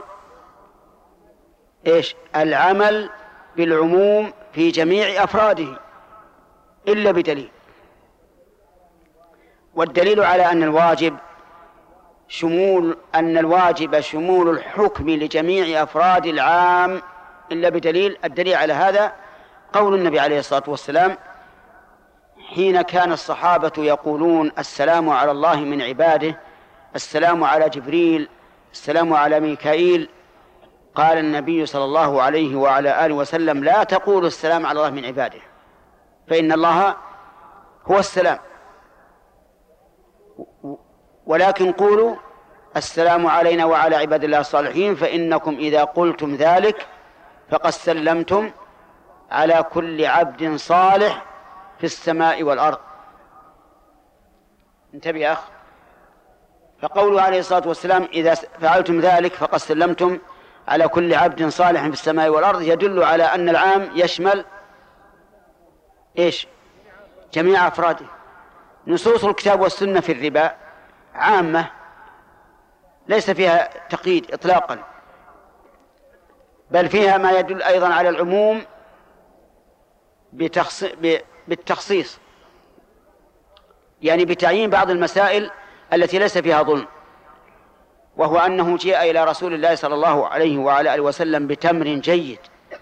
إيش؟ العمل بالعموم في جميع أفراده إلا بدليل. والدليل على أن الواجب شمول أن الواجب شمول الحكم لجميع أفراد العام إلا بدليل. الدليل على هذا قول النبي عليه الصلاة والسلام حين كان الصحابة يقولون: السلام على الله من عباده، السلام على جبريل، السلام على ميكائيل. قال النبي صلى الله عليه وعلى آله وسلم: لا تقولوا السلام على الله من عباده، فإن الله هو السلام، ولكن قولوا السلام علينا وعلى عباد الله الصالحين، فإنكم إذا قلتم ذلك فقد سلمتم على كل عبد صالح في السماء والأرض. انتبه يا أخ. فقوله عليه الصلاة والسلام: إذا فعلتم ذلك فقد سلمتم على كل عبد صالح في السماء والأرض، يدل على أن العام يشمل إيش؟ جميع أفراده. نصوص الكتاب والسنة في الربا عامة ليس فيها تقييد إطلاقا، بل فيها ما يدل أيضا على العموم بالتخصيص، يعني بتعيين بعض المسائل التي ليس فيها ظلم، وهو أنه جاء إلى رسول الله صلى الله عليه وعلى آله وسلم بتمر جيد،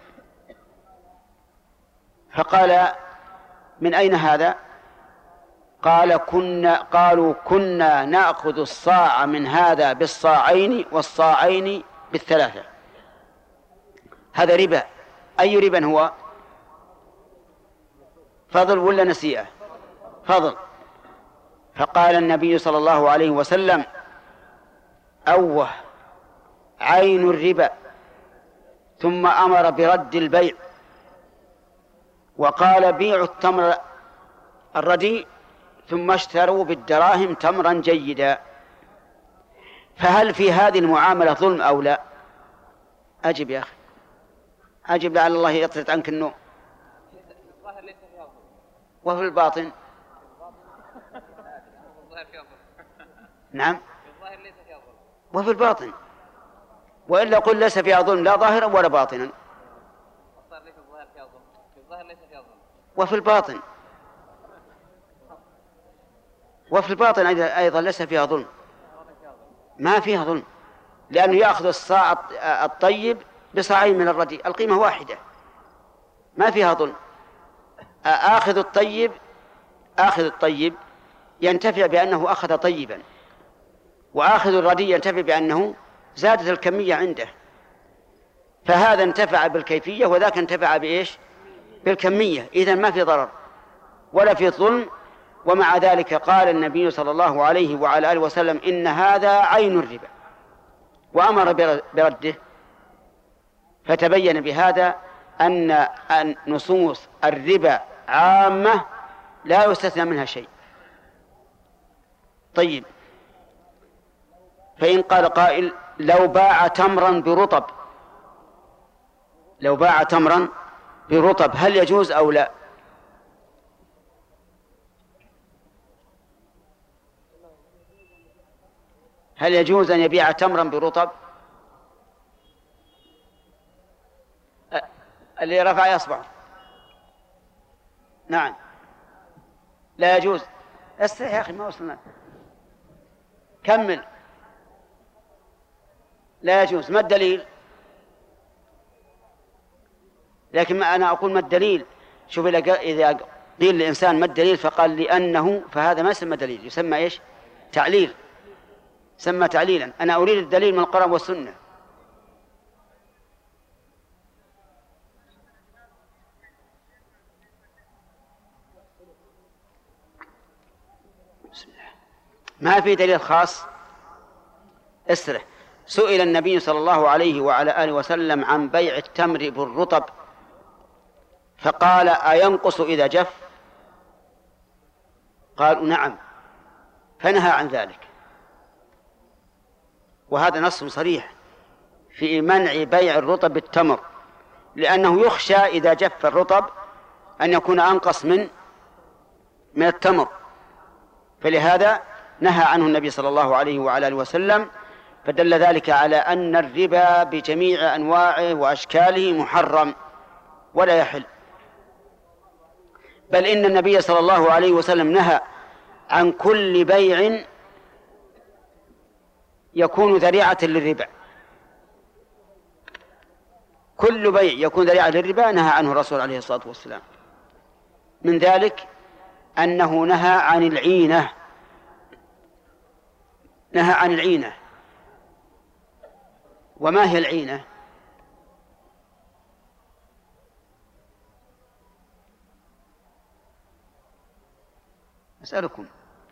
فقال: من أين هذا؟ قال: كنا قالوا كنا نأخذ الصاع من هذا بالصاعين والصاعين بالثلاثة. هذا ربا. أي ربا هو؟ فضل ولا نسيئة؟ فضل. فقال النبي صلى الله عليه وسلم: أوه عين الربا، ثم أمر برد البيع، وقال: بيعوا التمر الرديء ثم اشتروا بالدراهم تمرا جيدا. فهل في هذه المعاملة ظلم أو لا؟ أجب يا أخي، أجب لعل الله يطرد عنك النوم. وفي الباطن نعم، وفي الباطن، وإلا قل ليس فيها ظلم لا ظاهرا ولا باطنا. وفي الباطن وفي الباطن أيضا ليس فيها ظلم، ما فيها ظلم، لأنه يأخذ الصاع الطيب بصاعين من الرديء، القيمة واحدة، ما فيها ظلم. آخذ الطيب آخذ الطيب ينتفع بأنه أخذ طيبا، وآخذ الرديء ينتفع بأنه زادت الكمية عنده، فهذا انتفع بالكيفية وذاك انتفع بإيش؟ بالكمية. إذن ما في ضرر ولا في ظلم. ومع ذلك قال النبي صلى الله عليه وعلى آله وسلم: إن هذا عين الربا، وأمر برده. فتبين بهذا أن نصوص الربا عامة لا يستثنى منها شيء. طيب، فإن قال قائل: لو باع تمرا برطب لو باع تمرا برطب هل يجوز أو لا؟ هل يجوز أن يبيع تمرا برطب؟ اللي رفع إصبعه. نعم، لا يجوز. استريح يا أخي، ما وصلنا. كمل. لا يجوز. ما الدليل؟ لكن ما أنا أقول ما الدليل. شوف، إذا قيل للإنسان ما الدليل فقال لأنه، فهذا ما يسمى دليل، يسمى إيش؟ تعليل، سمى تعليلا. أنا أريد الدليل من القرآن والسنة. بسم الله. ما في دليل خاص. اسرح. سئل النبي صلى الله عليه وعلى آله وسلم عن بيع التمر بالرطب فقال: أينقص إذا جف؟ قالوا: نعم، فنهى عن ذلك. وهذا نص صريح في منع بيع الرطب بالتمر، لأنه يخشى إذا جف الرطب أن يكون أنقص من من التمر، فلهذا نهى عنه النبي صلى الله عليه وعلى آله وسلم. فدل ذلك على أن الربا بجميع أنواعه وأشكاله محرم ولا يحل، بل إن النبي صلى الله عليه وسلم نهى عن كل بيع يكون ذريعة للربا. كل بيع يكون ذريعة للربا نهى عنه الرسول عليه الصلاة والسلام. من ذلك أنه نهى عن العينة نهى عن العينة. وما هي العينة؟ أسألكم.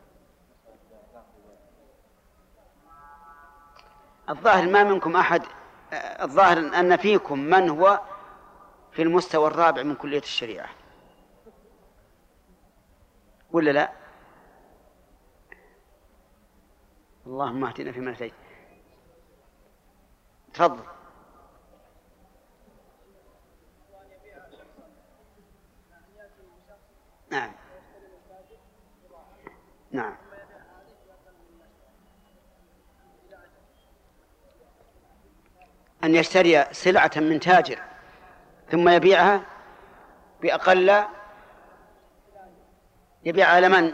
الظاهر ما منكم أحد، الظاهر أن فيكم من هو في المستوى الرابع من كلية الشريعة، ولا لا؟ اللهم اهدنا فيمن هديت. تفضل. نعم. نعم. أن يشتري سلعة من تاجر ثم يبيعها بأقل، يبيعها على من؟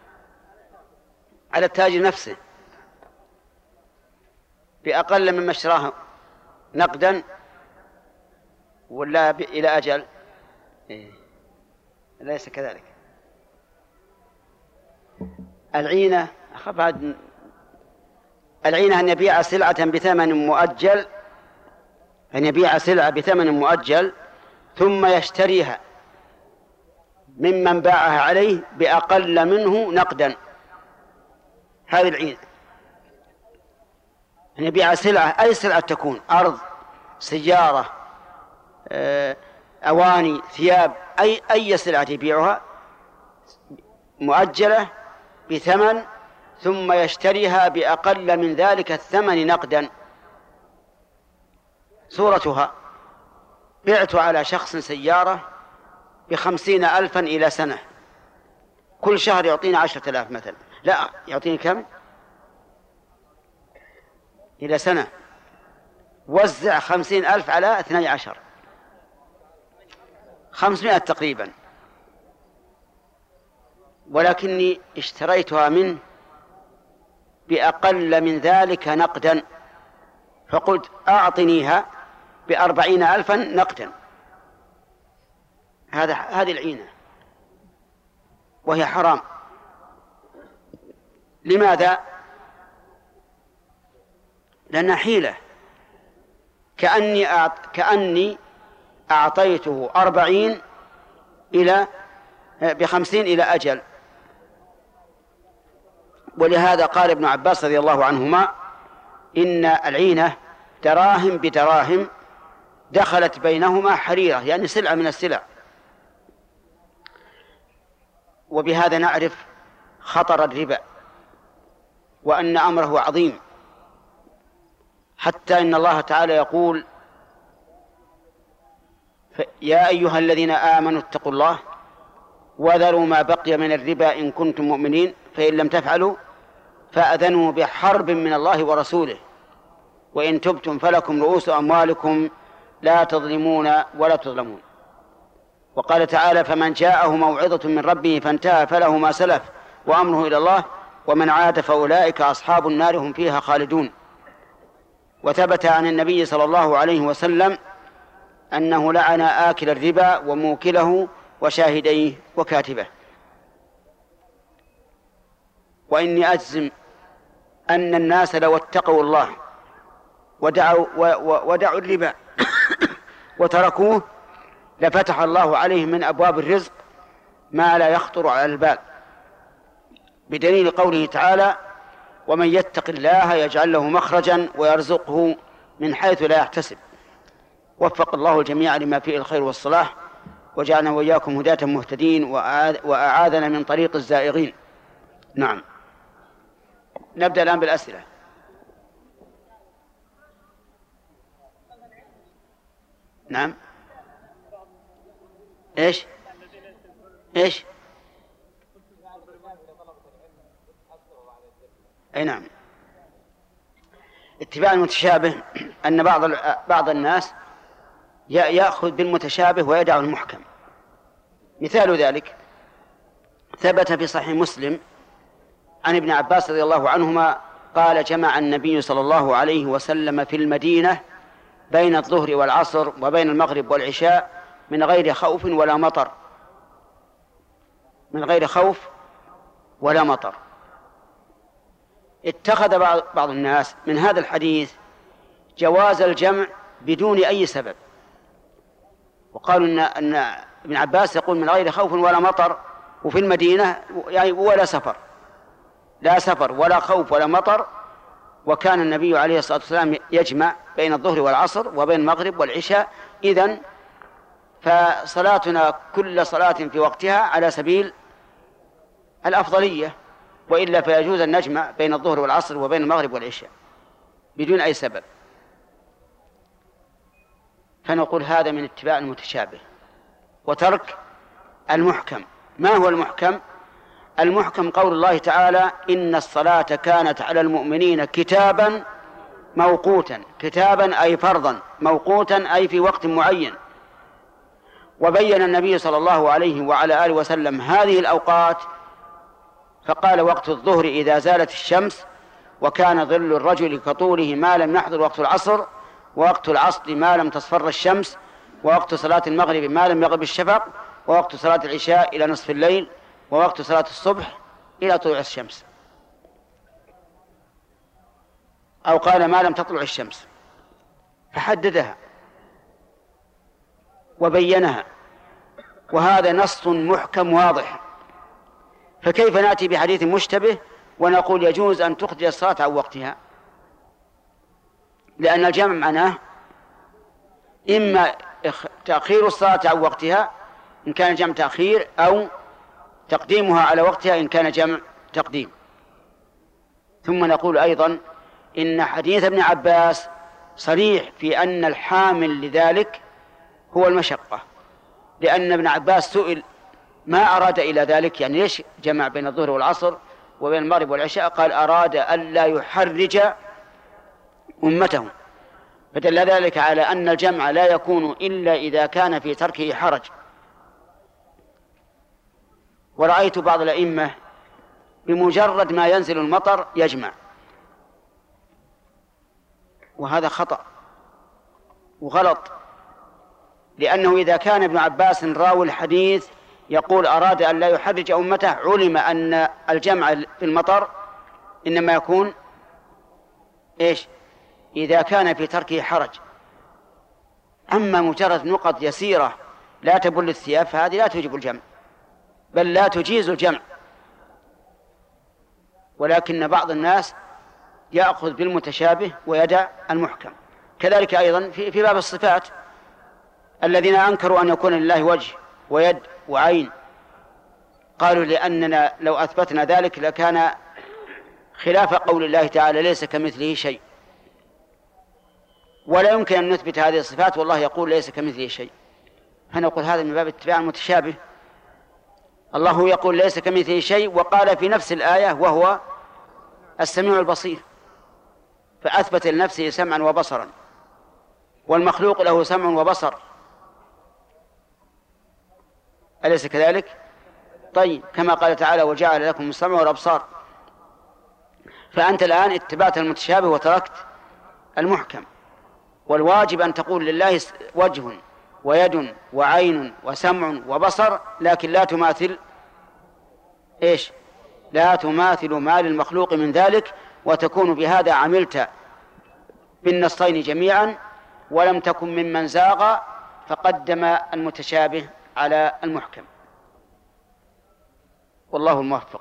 على التاجر نفسه بأقل مما اشتراه نقدا ولا إلى أجل؟ إيه. ليس كذلك. العينة بعد العينة أن يبيع سلعة بثمن مؤجل، أن يبيع سلعة بثمن مؤجل ثم يشتريها ممن باعها عليه بأقل منه نقدا، هذه العينة. أن يبيع سلعة، أي سلعة تكون، أرض، سيارة، أواني، ثياب، أي أي سلعة يبيعها مؤجلة بثمن ثم يشتريها بأقل من ذلك الثمن نقدا. صورتها: بعت على شخص سيارة بخمسين ألفا إلى سنة، كل شهر يعطيني عشرة آلاف مثلا، لا يعطيني كم؟ إلى سنة، وزع خمسين ألف على اثني عشر، خمسمائة تقريبا، ولكني اشتريتها منه بأقل من ذلك نقدا، فقلت أعطنيها بأربعين ألفا نقدا. هذا هذه العينة وهي حرام. لماذا؟ لأنها حيلة، كأني أعط... كأني أعطيته أربعين إلى بخمسين إلى أجل. ولهذا قال ابن عباس رضي الله عنهما: إن العينة دراهم بدراهم دخلت بينهما حريرة، يعني سلعة من السلع. وبهذا نعرف خطر الربا وأن أمره عظيم، حتى إن الله تعالى يقول: يا أيها الذين آمنوا اتقوا الله وذروا ما بقي من الربا إن كنتم مؤمنين فإن لم تفعلوا فأذنوا بحرب من الله ورسوله وإن تبتم فلكم رؤوس أموالكم لا تظلمون ولا تظلمون. وقال تعالى: فمن جاءه موعظة من ربه فانتهى فله ما سلف وأمره إلى الله ومن عاد فأولئك أصحاب النار هم فيها خالدون. وثبت عن النبي صلى الله عليه وسلم أنه لعن آكل الربا وموكله وشاهديه وكاتبه. وإني أجزم أن الناس لو اتقوا الله ودعوا, ودعوا الربا وتركوه لفتح الله عليهم من أبواب الرزق ما لا يخطر على البال، بدليل قوله تعالى: ومن يتق الله يجعل له مخرجا ويرزقه من حيث لا يحتسب. وفق الله الجميع لما فيه الخير والصلاح، وجعلنا وإياكم هداة مهتدين، وأعاذنا من طريق الزائغين. نعم، نبدأ الآن بالأسئلة. نعم. إيش إيش أي نعم. اتباع المتشابه أن بعض بعض الناس يأخذ بالمتشابه ويدع المحكم. مثال ذلك ثبت في صحيح مسلم عن ابن عباس رضي الله عنهما قال: جمع النبي صلى الله عليه وسلم في المدينة بين الظهر والعصر وبين المغرب والعشاء من غير خوف ولا مطر، من غير خوف ولا مطر. اتخذ بعض الناس من هذا الحديث جواز الجمع بدون أي سبب، وقالوا إن, أن ابن عباس يقول من غير خوف ولا مطر وفي المدينة يعني ولا سفر، لا سفر ولا خوف ولا مطر، وكان النبي عليه الصلاة والسلام يجمع بين الظهر والعصر وبين المغرب والعشاء. إذن فصلاتنا كل صلاة في وقتها على سبيل الأفضلية، وإلا فيجوز أن نجمع بين الظهر والعصر وبين المغرب والعشاء بدون أي سبب. فنقول هذا من اتباع المتشابه وترك المحكم. ما هو المحكم؟ المحكم قول الله تعالى إن الصلاة كانت على المؤمنين كتابا موقوتا، كتابا أي فرضا، موقوتا أي في وقت معين. وبين النبي صلى الله عليه وعلى آله وسلم هذه الأوقات فقال وقت الظهر إذا زالت الشمس، وكان ظل الرجل كطوله ما لم يحضر وقت العصر، ووقت العصر ما لم تصفر الشمس، ووقت صلاة المغرب ما لم يغب الشفق، ووقت صلاة العشاء إلى نصف الليل، ووقت صلاة الصبح إلى طلوع الشمس، أو قال ما لم تطلع الشمس، فحددها وبينها، وهذا نص محكم واضح. فكيف نأتي بحديث مشتبه ونقول يجوز أن تخرج الصلاة عن وقتها؟ لأن الجمع معناه إما تأخير الصلاة عن وقتها إن كان جمع تأخير، أو تقديمها على وقتها إن كان جمع تقديم. ثم نقول أيضا إن حديث ابن عباس صريح في أن الحامل لذلك هو المشقة، لأن ابن عباس سئل ما أراد إلى ذلك، يعني ليش جمع بين الظهر والعصر وبين المغرب والعشاء؟ قال أراد ألا يحرج أمته، فدل ذلك على أن الجمع لا يكون إلا إذا كان في تركه حرج. ورأيت بعض الأئمة بمجرد ما ينزل المطر يجمع، وهذا خطأ وغلط، لأنه إذا كان ابن عباس راوي الحديث يقول أراد أن لا يحرج أمته، علم أن الجمع في المطر إنما يكون إيش؟ إذا كان في تركه حرج. أما مجرد نقط يسيرة لا تبل الثياب فهذه لا توجب الجمع، بل لا تجيز الجمع. ولكن بعض الناس يأخذ بالمتشابه ويدع المحكم. كذلك أيضا في, في باب الصفات، الذين أنكروا أن يكون لله وجه ويد وعين قالوا لأننا لو أثبتنا ذلك لكان خلاف قول الله تعالى ليس كمثله شيء، ولا يمكن أن نثبت هذه الصفات والله يقول ليس كمثله شيء. فنقول هذا من باب اتباع المتشابه. الله يقول ليس كمثله شيء، وقال في نفس الآية وهو السميع البصير، فأثبت لنفسه سمعا وبصرا، والمخلوق له سمع وبصر، أليس كذلك؟ طيب، كما قال تعالى وجعل لكم السمع والأبصار. فأنت الآن اتبعت المتشابه وتركت المحكم، والواجب أن تقول لله وجه ويد وعين وسمع وبصر، لكن لا تماثل إيش؟ لا تماثل ما للمخلوق من ذلك، وتكون بهذا عملت بالنصين جميعا، ولم تكن ممن زاغ فقدم المتشابه على المحكم. والله الموفق.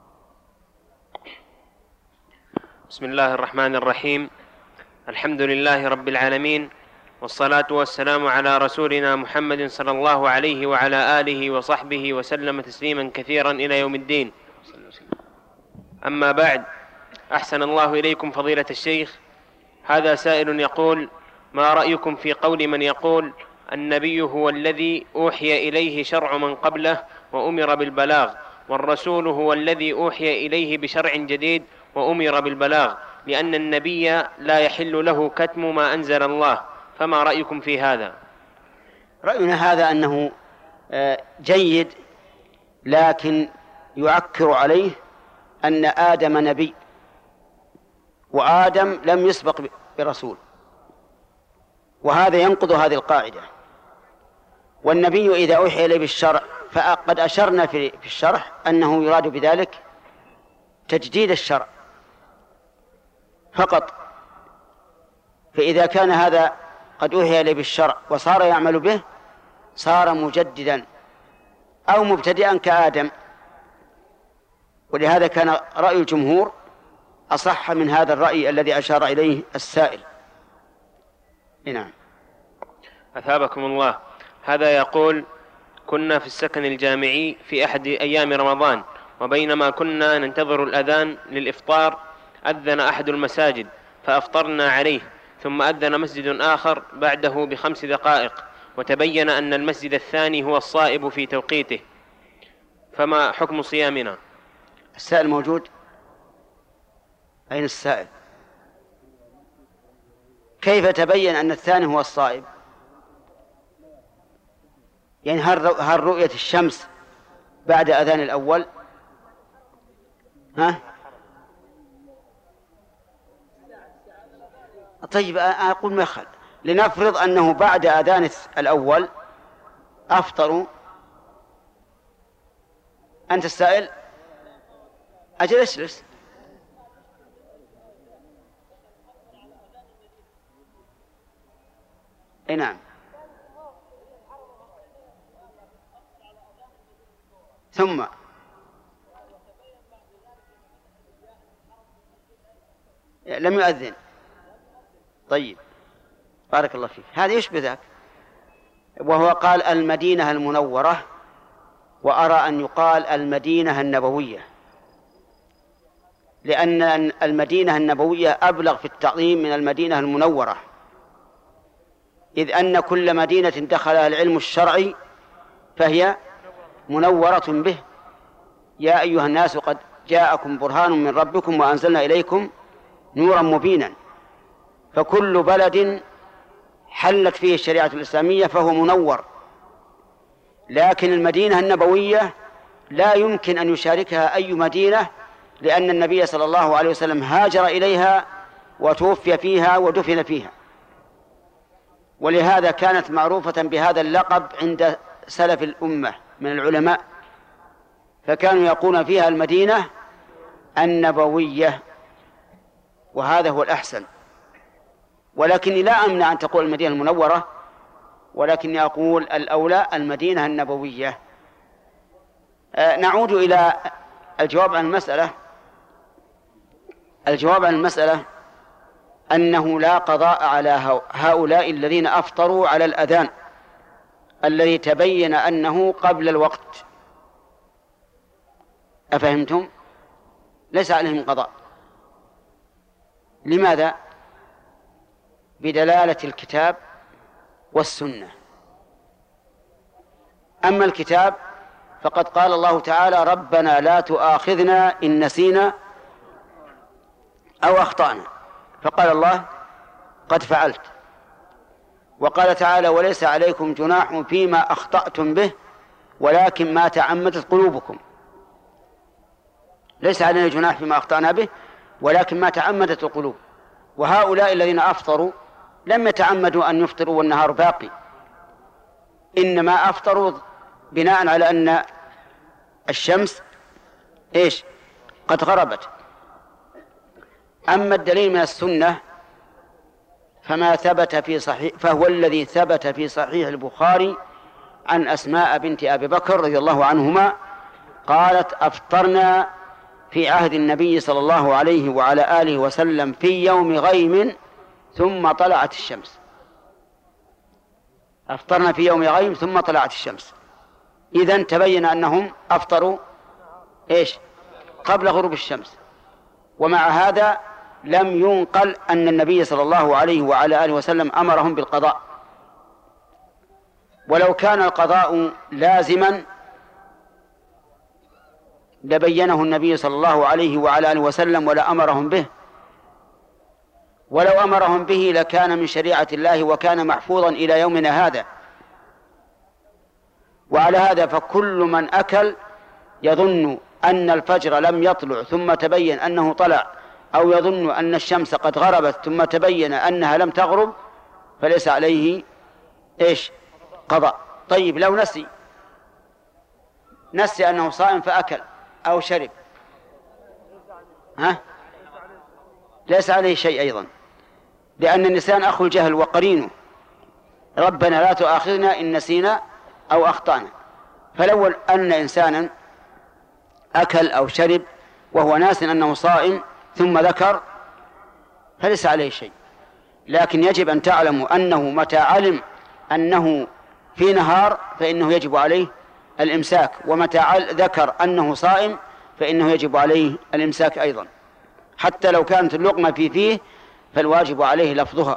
بسم الله الرحمن الرحيم. الحمد لله رب العالمين، والصلاة والسلام على رسولنا محمد صلى الله عليه وعلى آله وصحبه وسلم تسليما كثيرا إلى يوم الدين. أما بعد، أحسن الله إليكم فضيلة الشيخ. هذا سائل يقول: ما رأيكم في قول من يقول النبي هو الذي أوحي إليه شرع من قبله وأمر بالبلاغ، والرسول هو الذي أوحي إليه بشرع جديد وأمر بالبلاغ، لأن النبي لا يحل له كتم ما أنزل الله، فما رأيكم في هذا؟ رأينا هذا أنه جيد، لكن يعكر عليه أن آدم نبي، وآدم لم يسبق برسول، وهذا ينقض هذه القاعدة. والنبي إذا أوحي إليه بالشرع، فقد أشرنا في الشرح أنه يراد بذلك تجديد الشرع فقط. فإذا كان هذا قد أوحي إليه بالشرع وصار يعمل به صار مجددا أو مبتدئا كآدم. ولهذا كان رأي الجمهور أصح من هذا الرأي الذي أشار إليه السائل. نعم. أثابكم الله. هذا يقول: كنا في السكن الجامعي في أحد أيام رمضان، وبينما كنا ننتظر الأذان للإفطار أذن أحد المساجد فأفطرنا عليه، ثم أذن مسجد آخر بعده بخمس دقائق، وتبين أن المسجد الثاني هو الصائب في توقيته، فما حكم صيامنا؟ السائل موجود؟ أين السائل؟ كيف تبين أن الثاني هو الصائب؟ يعني هل هل رؤية الشمس بعد أذان الأول؟ ها؟ طيب أقول ما يخل، لنفرض أنه بعد أذان الأول أفطروا. أنت السائل؟ أجل اجلس. أي نعم. ثم لم يؤذن. طيب بارك الله فيك، هذا يشبه ذاك. وهو قال المدينة المنورة، وأرى أن يقال المدينة النبوية، لأن المدينة النبوية أبلغ في التعظيم من المدينة المنورة، إذ أن كل مدينة دخلها العلم الشرعي فهي منورة به. يا أيها الناس قد جاءكم برهان من ربكم وأنزلنا إليكم نورا مبينا. فكل بلد حلت فيه الشريعة الإسلامية فهو منور، لكن المدينة النبوية لا يمكن أن يشاركها أي مدينة، لأن النبي صلى الله عليه وسلم هاجر إليها وتوفي فيها ودفن فيها، ولهذا كانت معروفة بهذا اللقب عند سلف الأمة من العلماء، فكانوا يقولون فيها المدينة النبوية، وهذا هو الأحسن. ولكني لا أمنع أن تقول المدينة المنورة، ولكني أقول الأولى المدينة النبوية. آه نعود إلى الجواب عن المسألة. الجواب عن المسألة أنه لا قضاء على هؤلاء الذين أفطروا على الأذان الذي تبين أنه قبل الوقت. أفهمتم؟ ليس عليهم قضاء. لماذا؟ بدلالة الكتاب والسنة. أما الكتاب فقد قال الله تعالى ربنا لا تؤاخذنا إن نسينا أو أخطأنا، فقال الله قد فعلت. وقال تعالى وليس عليكم جناح فيما أخطأتم به ولكن ما تعمدت قلوبكم. ليس علينا جناح فيما أخطأنا به ولكن ما تعمدت القلوب. وهؤلاء الذين أفطروا لم يتعمدوا أن يفطروا والنهار باقي، إنما أفطروا بناء على أن الشمس إيش قد غربت. أما الدليل من السنة فما ثبت في صحيح فهو الذي ثبت في صحيح البخاري عن أسماء بنت أبي بكر رضي الله عنهما قالت أفطرنا في عهد النبي صلى الله عليه وعلى آله وسلم في يوم غيم ثم طلعت الشمس. أفطرنا في يوم غيم ثم طلعت الشمس، إذن تبين أنهم أفطروا إيش قبل غروب الشمس. ومع هذا لم ينقل أن النبي صلى الله عليه وعلى آله وسلم أمرهم بالقضاء. ولو كان القضاء لازما لبينه النبي صلى الله عليه وعلى آله وسلم ولا أمرهم به، ولو أمرهم به لكان من شريعة الله وكان محفوظا إلى يومنا هذا. وعلى هذا فكل من أكل يظن أن الفجر لم يطلع ثم تبين أنه طلع، أو يظن أن الشمس قد غربت ثم تبين أنها لم تغرب، فليس عليه إيش قضاء. طيب لو نسي نسي أنه صائم فأكل أو شرب، ها ليس عليه شيء أيضا، لأن النسيان أخو الجهل وقرينه. ربنا لا تؤاخذنا إن نسينا أو أخطأنا. فلو أن إنسانا أكل أو شرب وهو ناس أنه صائم ثم ذكر فليس عليه شيء، لكن يجب أن تعلموا أنه متى علم أنه في نهار فإنه يجب عليه الإمساك، ومتى ذكر أنه صائم فإنه يجب عليه الإمساك أيضا، حتى لو كانت اللقمة في فيه فالواجب عليه لفظها.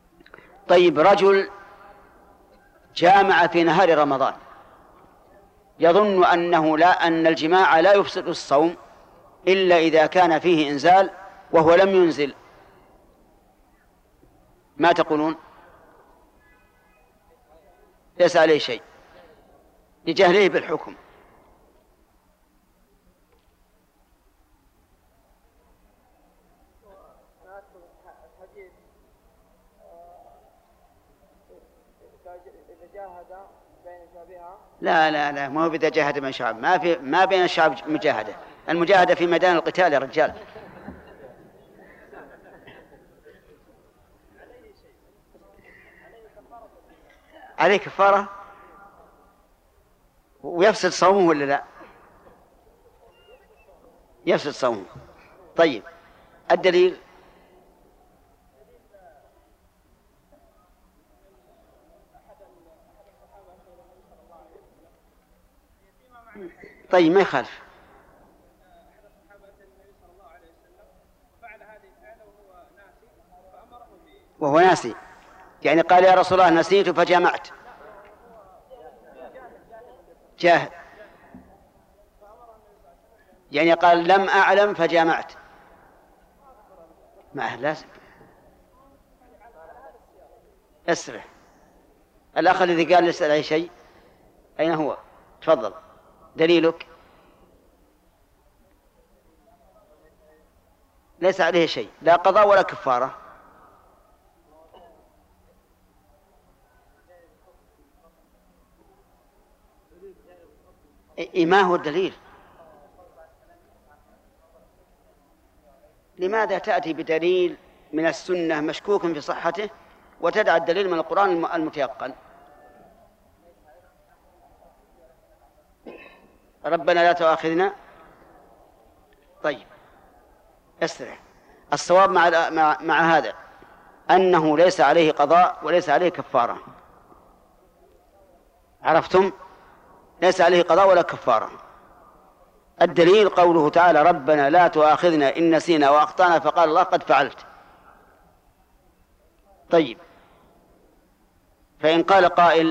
طيب رجل جامع في نهار رمضان يظن أنه لا أن الجماع لا يفسد الصوم إلا إذا كان فيه إنزال وهو لم ينزل. ما تقولون؟ ليس عليه شيء لجهله بالحكم. لا لا لا ما هو إذا جاهد بين الشعب، ما في ما بين الشعب مجاهدة، المجاهدة في ميدان القتال يا رجال. عليه كفارة ويفسد صومه ولا لا؟ يفسد صومه. طيب الدليل؟ طيب ما يخالف. وهو ناسي، يعني قال يا رسول الله نسيت فجمعت. جاهد، يعني قال لم أعلم فجمعت. ما لازم اسرع. الأخ الذي قال ليس عليه شيء أين هو؟ تفضل دليلك. ليس عليه شيء، لا قضاء ولا كفارة. إيه ما هو الدليل؟ لماذا تأتي بدليل من السنة مشكوك في صحته وتدع الدليل من القرآن المتيقن؟ ربنا لا تؤاخذنا. طيب اسرع. الصواب مع, مع, مع هذا أنه ليس عليه قضاء وليس عليه كفارة. عرفتم؟ ليس عليه قضاء ولا كفارة. الدليل قوله تعالى ربنا لا تؤاخذنا إن نسينا وأخطأنا، فقال الله قد فعلت. طيب فإن قال قائل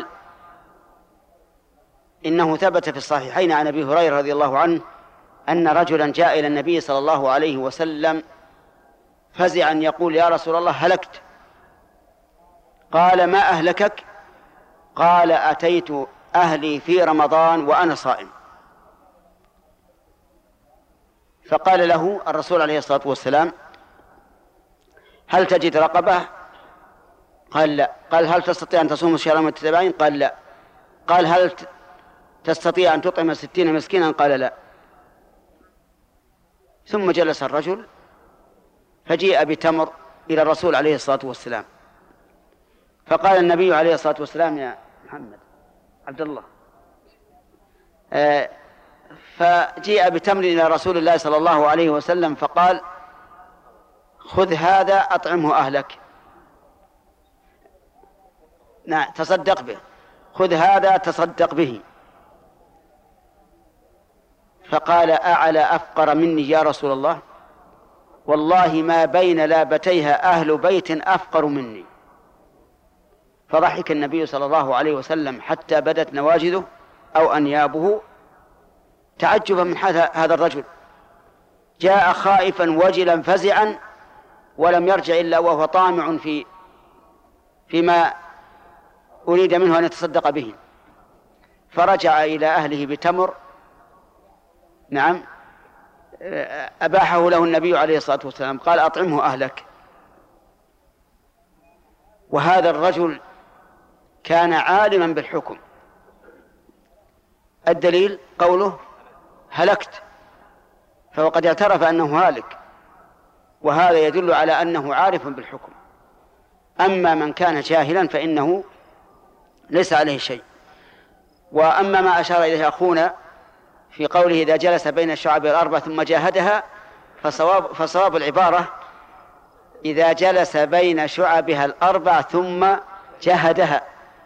إنه ثبت في الصحيحين عن أبي هريرة رضي الله عنه أن رجلا جاء إلى النبي صلى الله عليه وسلم فزعا يقول يا رسول الله هلكت. قال ما أهلكك؟ قال أتيت أهلي في رمضان وأنا صائم. فقال له الرسول عليه الصلاة والسلام هل تجد رقبة؟ قال لا. قال هل تستطيع أن تصوم شهرين متتابعين؟ قال لا. قال هل تستطيع أن تطعم ستين مسكينا؟ قال لا. ثم جلس الرجل فجيء بتمر إلى الرسول عليه الصلاة والسلام، فقال النبي عليه الصلاة والسلام يا محمد عبد الله آه فجيء بتمر إلى رسول الله صلى الله عليه وسلم فقال خذ هذا أطعمه أهلك. نعم تصدق به، خذ هذا تصدق به. فقال أعلى أفقر مني يا رسول الله؟ والله ما بين لابتيها أهل بيت أفقر مني. فضحك النبي صلى الله عليه وسلم حتى بدت نواجذه أو أنيابه تعجبا من هذا الرجل. جاء خائفا وجلا فزعا ولم يرجع إلا وهو طامع في فيما أريد منه أن يتصدق به. فرجع إلى أهله بتمر نعم أباحه له النبي عليه الصلاة والسلام، قال أطعمه أهلك. وهذا الرجل كان عالما بالحكم. الدليل قوله هلكت، فهو قد اعترف أنه هالك، وهذا يدل على أنه عارف بالحكم. أما من كان جاهلا فإنه ليس عليه شيء. وأما ما أشار إليه أخونا في قوله إذا جلس بين الشعب الأربع ثم جاهدها، فصواب, فصواب العبارة إذا جلس بين شعبها الأربع ثم جاهدها،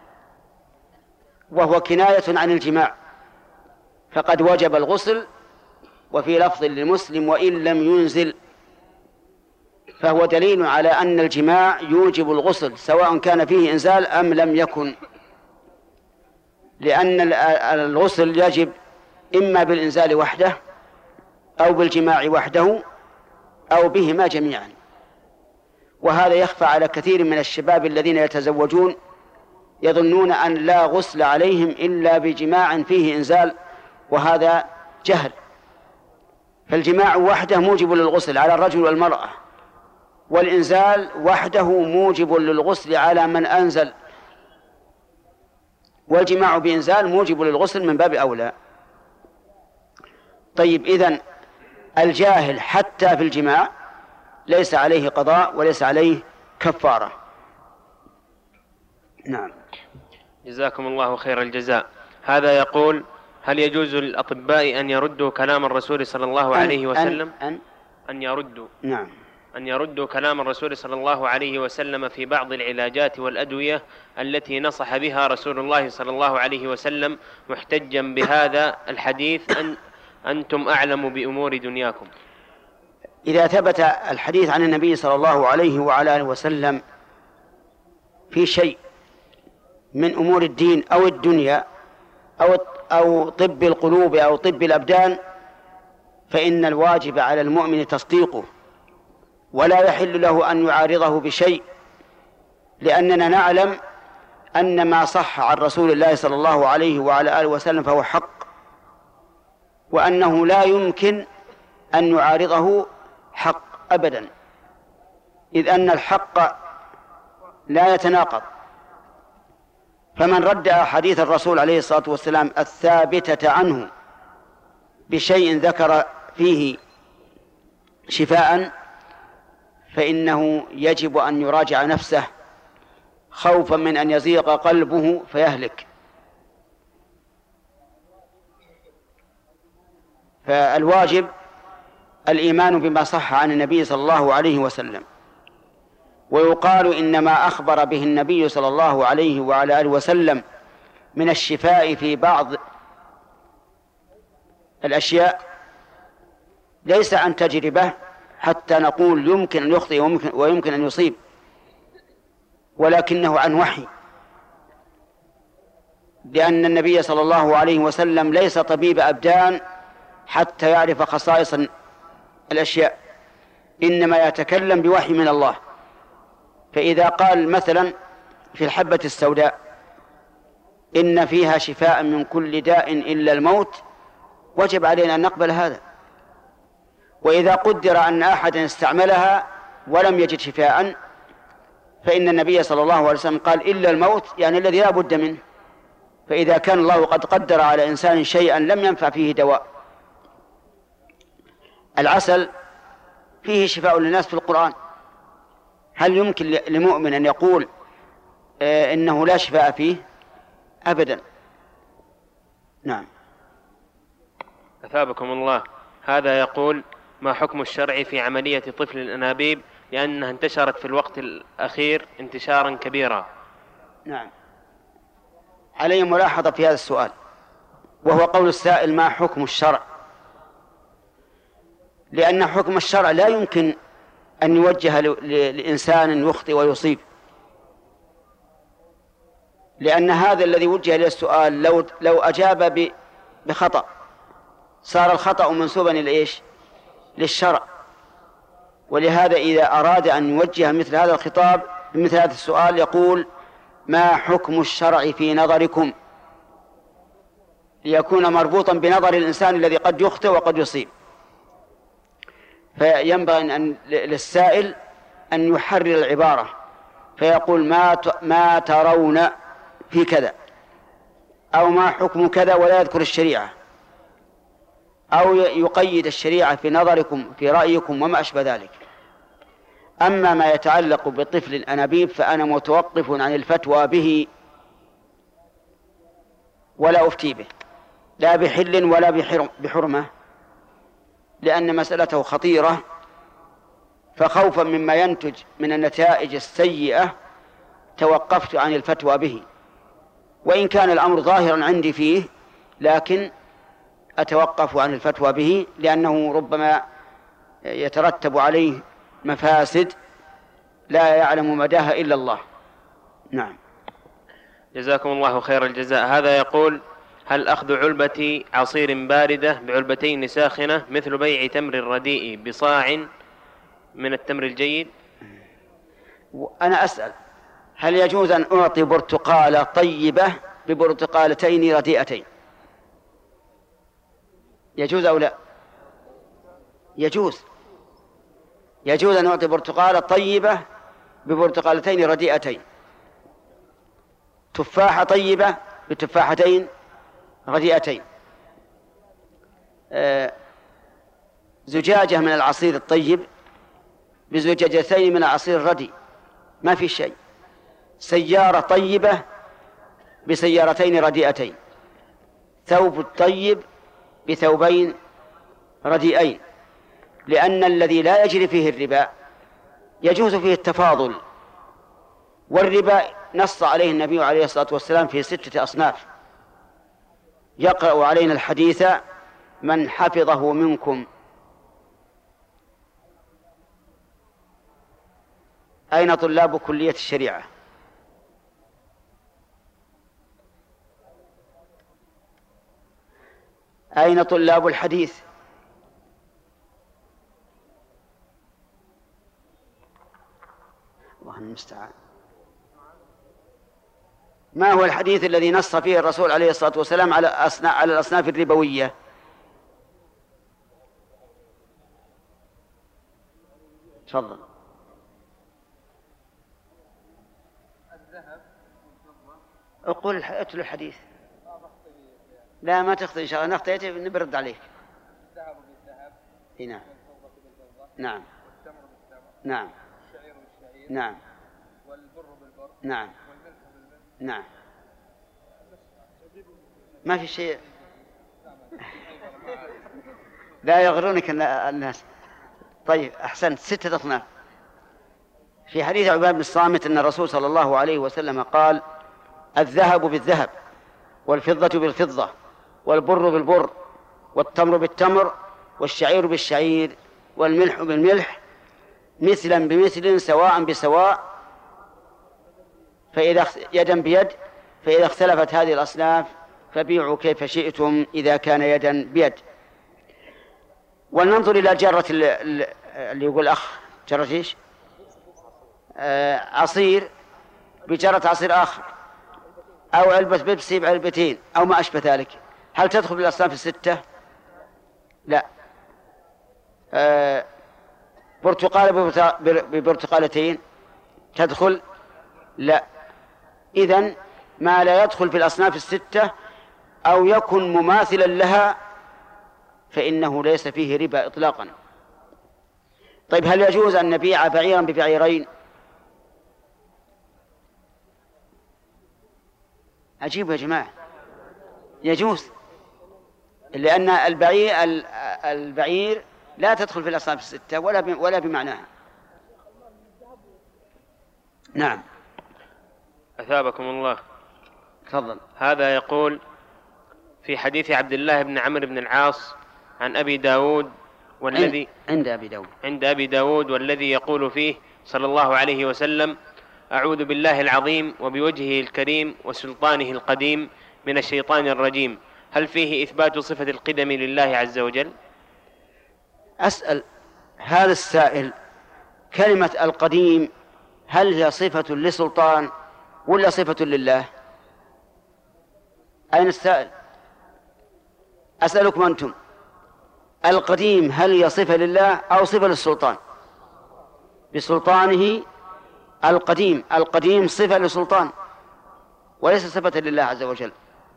وهو كناية عن الجماع، فقد وجب الغسل، وفي لفظ للمسلم وإن لم ينزل، فهو دليل على أن الجماع يوجب الغسل سواء كان فيه إنزال أم لم يكن. لأن الغسل يجب إما بالإنزال وحده أو بالجماع وحده أو بهما جميعا، وهذا يخفى على كثير من الشباب الذين يتزوجون يظنون أن لا غسل عليهم إلا بجماع فيه إنزال، وهذا جهل. فالجماع وحده موجب للغسل على الرجل والمرأة، والإنزال وحده موجب للغسل على من أنزل، والجماع بإنزال موجب للغسل من باب أولى. طيب، إذن الجاهل حتى في الجماع ليس عليه قضاء وليس عليه كفارة. نعم. جزاكم الله خير الجزاء. هذا يقول: هل يجوز للأطباء أن يردوا كلام الرسول صلى الله عليه وسلم أن, أن, أن يردوا نعم أن يردوا كلام الرسول صلى الله عليه وسلم في بعض العلاجات والأدوية التي نصح بها رسول الله صلى الله عليه وسلم، محتجا بهذا الحديث أن أنتم أعلم بأمور دنياكم؟ إذا ثبت الحديث عن النبي صلى الله عليه وعلى آله وسلم في شيء من أمور الدين أو الدنيا أو أو طب القلوب أو طب الأبدان، فإن الواجب على المؤمن تصديقه، ولا يحل له أن يعارضه بشيء، لأننا نعلم أن ما صح عن رسول الله صلى الله عليه وعلى آله وسلم فهو حق، وأنه لا يمكن أن يعارضه حق أبدا، إذ أن الحق لا يتناقض. فمن رد أحاديث الرسول عليه الصلاة والسلام الثابتة عنه بشيء ذكر فيه شفاء، فإنه يجب أن يراجع نفسه خوفا من أن يزيغ قلبه فيهلك. فالواجب الإيمان بما صح عن النبي صلى الله عليه وسلم. ويقال إنما أخبر به النبي صلى الله عليه وعلى آله وسلم من الشفاء في بعض الأشياء ليس عن تجربة حتى نقول يمكن أن يخطئ ويمكن أن يصيب، ولكنه عن وحي، لأن النبي صلى الله عليه وسلم ليس طبيب أبدان حتى يعرف خصائص الأشياء، إنما يتكلم بوحي من الله. فإذا قال مثلا في الحبة السوداء إن فيها شفاء من كل داء إلا الموت، وجب علينا أن نقبل هذا. وإذا قدر أن أحدا استعملها ولم يجد شفاء، فإن النبي صلى الله عليه وسلم قال إلا الموت، يعني الذي لا بد منه. فإذا كان الله قد قدر على إنسان شيئا لم ينفع فيه دواء. العسل فيه شفاء للناس في القرآن، هل يمكن لمؤمن أن يقول آه إنه لا شفاء فيه؟ أبدا. نعم. أثابكم الله. هذا يقول: ما حكم الشرع في عملية طفل الأنابيب لأنها انتشرت في الوقت الأخير انتشارا كبيرا؟ نعم، علي ملاحظة في هذا السؤال، وهو قول السائل: ما حكم الشرع؟ لأن حكم الشرع لا يمكن أن يوجه لإنسان يخطئ ويصيب، لأن هذا الذي وجه إليه السؤال لو لو أجاب بخطأ صار الخطأ منسوبا إلى إيش؟ للشرع. ولهذا إذا أراد أن يوجه مثل هذا الخطاب بمثل هذا السؤال يقول: ما حكم الشرع في نظركم؟ ليكون مربوطا بنظر الإنسان الذي قد يخطئ وقد يصيب. فينبغي أن للسائل أن يحرر العبارة فيقول: ما ما ترون في كذا، أو ما حكم كذا، ولا يذكر الشريعة، أو يقيد الشريعة في نظركم في رأيكم وما أشبه ذلك. أما ما يتعلق بطفل الأنابيب فأنا متوقف عن الفتوى به ولا أفتي به، لا بحل ولا بحرمة، لأن مسألته خطيرة، فخوفا مما ينتج من النتائج السيئة توقفت عن الفتوى به، وإن كان الأمر ظاهرا عندي فيه لكن أتوقف عن الفتوى به، لأنه ربما يترتب عليه مفاسد لا يعلم مداها إلا الله. نعم. جزاكم الله خير الجزاء. هذا يقول: هل أخذ علبة عصير باردة بعلبتين ساخنة مثل بيع تمر الرديء بصاع من التمر الجيد؟ أنا أسأل: هل يجوز أن أعطي برتقالة طيبة ببرتقالتين رديئتين؟ يجوز أو لا؟ يجوز. يجوز أن أعطي برتقالة طيبة ببرتقالتين رديئتين، تفاحة طيبة بتفاحتين رديئتين، آه زجاجة من العصير الطيب بزجاجتين من العصير الرديء، ما في شيء. سيارة طيبة بسيارتين رديئتين، ثوب طيب بثوبين رديئين، لأن الذي لا يجري فيه الربا يجوز فيه التفاضل، والربا نص عليه النبي عليه الصلاة والسلام في ستة أصناف. يقرأ علينا الحديث من حفظه منكم. أين طلاب كلية الشريعة؟ أين طلاب الحديث؟ الله المستعان. ما هو الحديث الذي نص فيه الرسول عليه الصلاة والسلام على أصناف على الأصناف الربوية؟ تفضل. أقول اتل الحديث. لا ما تخطئ إن شاء الله، نخطئت نبرد عليك. الذهب بالذهب. نعم. والفضة بالفضة. نعم. والتمر بالتمر. نعم. والشعير بالشعير. نعم. والبر بالبر. نعم. والملح بالملح. نعم. ما في شيء. لا يغرونك الناس. طيب أحسنت. ستة أصناف. في حديث عباد بن الصامت أن الرسول صلى الله عليه وسلم قال: الذهب بالذهب، والفضة بالفضة، والبر بالبر، والتمر بالتمر، والشعير بالشعير، والملح بالملح، مثلا بمثل سواء بسواء، فإذا يدا بيد، فإذا اختلفت هذه الأصناف فبيعوا كيف شئتم إذا كان يدا بيد. ولننظر إلى جرة اللي يقول أخ جرة إيش؟ آه عصير بجرة عصير آخر، أو علبة بيبسي بعلبتين أو ما أشبه ذلك، هل تدخل بالأصناف الستة؟ لا. آه برتقالة ببرتقالتين تدخل؟ لا. إذن ما لا يدخل في الأصناف الستة أو يكن مماثلا لها فإنه ليس فيه ربا إطلاقا. طيب هل يجوز أن نبيع بعيرا ببعيرين؟ عجيب يا جماعة، يجوز، لأن البعير البعير لا تدخل في الأصناف الستة ولا ولا بمعناها. نعم. أثابكم الله. تفضل. هذا يقول: في حديث عبد الله بن عمرو بن العاص عن أبي داود والذي عند أبي داود عند أبي داود والذي يقول فيه صلى الله عليه وسلم: أعوذ بالله العظيم وبوجهه الكريم وسلطانه القديم من الشيطان الرجيم، هل فيه إثبات صفة القدم لله عز وجل؟ أسأل هذا السائل: كلمة القديم هل هي صفة لسلطان ولا صفة لله؟ أين السائل؟ أسألكم أنتم: القديم هل هي صفة لله أو صفة للسلطان؟ بسلطانه القديم، القديم صفة للسلطان وليس صفة لله عز وجل.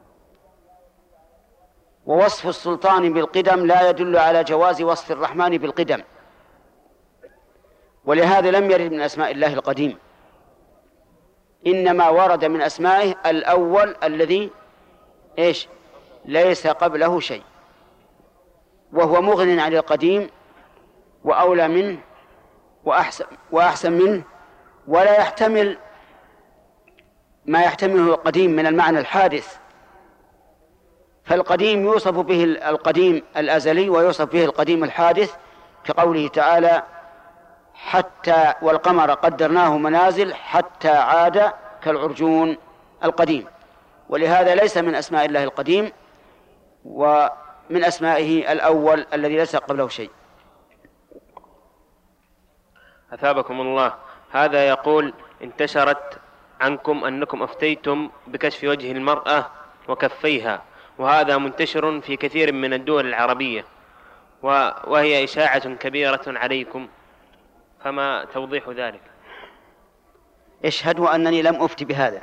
ووصف السلطان بالقدم لا يدل على جواز وصف الرحمن بالقدم، ولهذا لم يرد من أسماء الله القديم، إنما ورد من أسمائه الأول الذي إيش؟ ليس قبله شيء، وهو مغن عن القديم وأولى منه وأحسن, وأحسن منه، ولا يحتمل ما يحتمله القديم من المعنى الحادث. فالقديم يوصف به القديم الأزلي ويوصف به القديم الحادث، كقوله تعالى: حتى والقمر قدرناه منازل حتى عاد كالعرجون القديم، ولهذا ليس من أسماء الله القديم، ومن أسمائه الأول الذي ليس قبله شيء. أثابكم الله. هذا يقول: انتشرت عنكم أنكم أفتيتم بكشف وجه المرأة وكفيها، وهذا منتشر في كثير من الدول العربية، وهي إشاعة كبيرة عليكم، فما توضيح ذلك؟ اشهدوا أنني لم أفتي بهذا،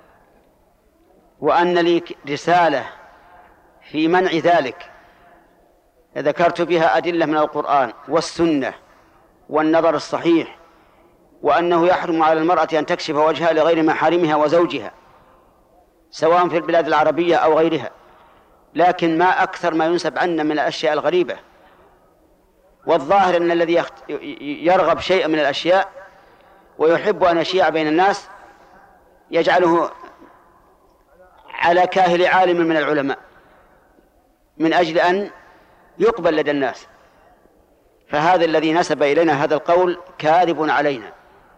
وأن لي رسالة في منع ذلك ذكرت بها أدلة من القرآن والسنة والنظر الصحيح، وأنه يحرم على المرأة أن تكشف وجهها لغير محارمها وزوجها سواء في البلاد العربية أو غيرها. لكن ما أكثر ما ينسب عنا من الأشياء الغريبة، والظاهر أن الذي يرغب شيئا من الأشياء ويحب أن يشيع بين الناس يجعله على كاهل عالم من العلماء من أجل أن يقبل لدى الناس، فهذا الذي نسب إلينا هذا القول كاذب علينا،